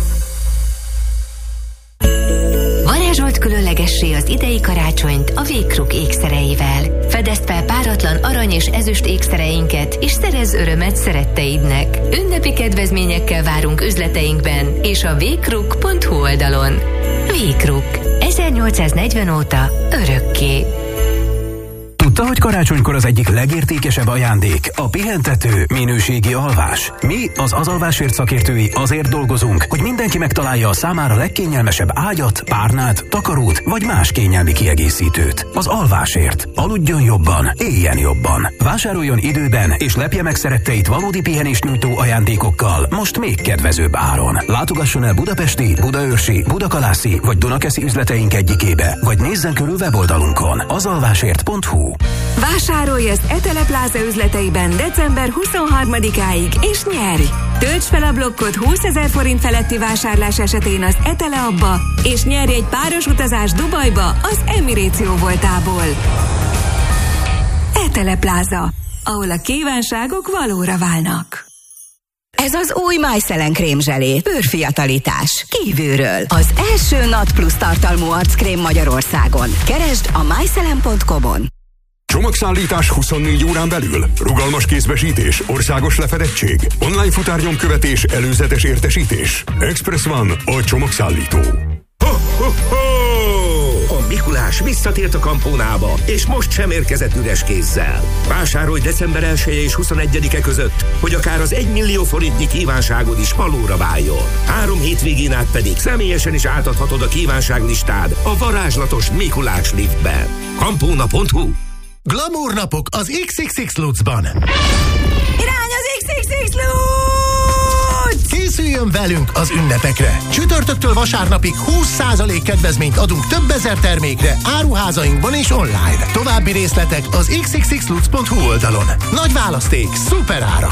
Varázsolt különlegessé az idei karácsonyt a Vékruk ékszereivel. Fedezd fel páratlan arany és ezüst ékszereinket, és szerezz örömet szeretteidnek. Ünnepi kedvezményekkel várunk üzleteinkben és a vékruk pont hu oldalon. Vékruk. ezernyolcszáznegyven óta örökké. Tudta, hogy karácsonykor az egyik legértékesebb ajándék a pihentető, minőségi alvás? Mi, az Az Alvásért szakértői azért dolgozunk, hogy mindenki megtalálja a számára legkényelmesebb ágyat, párnát, takarót vagy más kényelmi kiegészítőt. Az Alvásért. Aludjon jobban, éljen jobban. Vásároljon időben és lepje meg szeretteit valódi pihenést nyújtó ajándékokkal most még kedvezőbb áron. Látogasson el budapesti, budaörsi, budakalászi vagy dunakeszi üzleteink egyikébe, vagy nézzen körül weboldalunkon az alvásért pont hu. Vásárolj az Etele Plaza üzleteiben december huszonharmadikáig és nyerj! Tölts fel a blokkot húszezer forint feletti vásárlás esetén az Etele Abba, és nyerj egy páros utazás Dubajba az Emirates jó voltából. Etele Plaza, ahol a kívánságok valóra válnak. Ez az új Mycelen krémzselé, bőrfiatalítás, kívülről. Az első NAT plusz tartalmú arckrém Magyarországon. Keresd a mycelen pont com-on. Csomagszállítás huszonnégy órán belül, rugalmas kézbesítés, országos lefedettség, online futárnyomkövetés, előzetes értesítés. Express One, a csomagszállító. Ho, ho, ho! A Mikulás visszatért a Kampónába, és most sem érkezett üres kézzel. Vásárolj december elseje és huszonegyedike között, hogy akár az egymillió forintnyi kívánságod is valóra váljon. Három hétvégén át pedig személyesen is átadhatod a kívánságlistád a varázslatos Mikulás liftben. kampóna pont hu. Glamour napok az iksz iksz iksz Lutzban. Irány az iksz iksz iksz Lutz! Készüljön velünk az ünnepekre. Csütörtöktől vasárnapig húsz százalék kedvezményt adunk több ezer termékre áruházainkban és online. További részletek az iksz iksz iksz lutz pont hu oldalon. Nagy választék, szuper árak.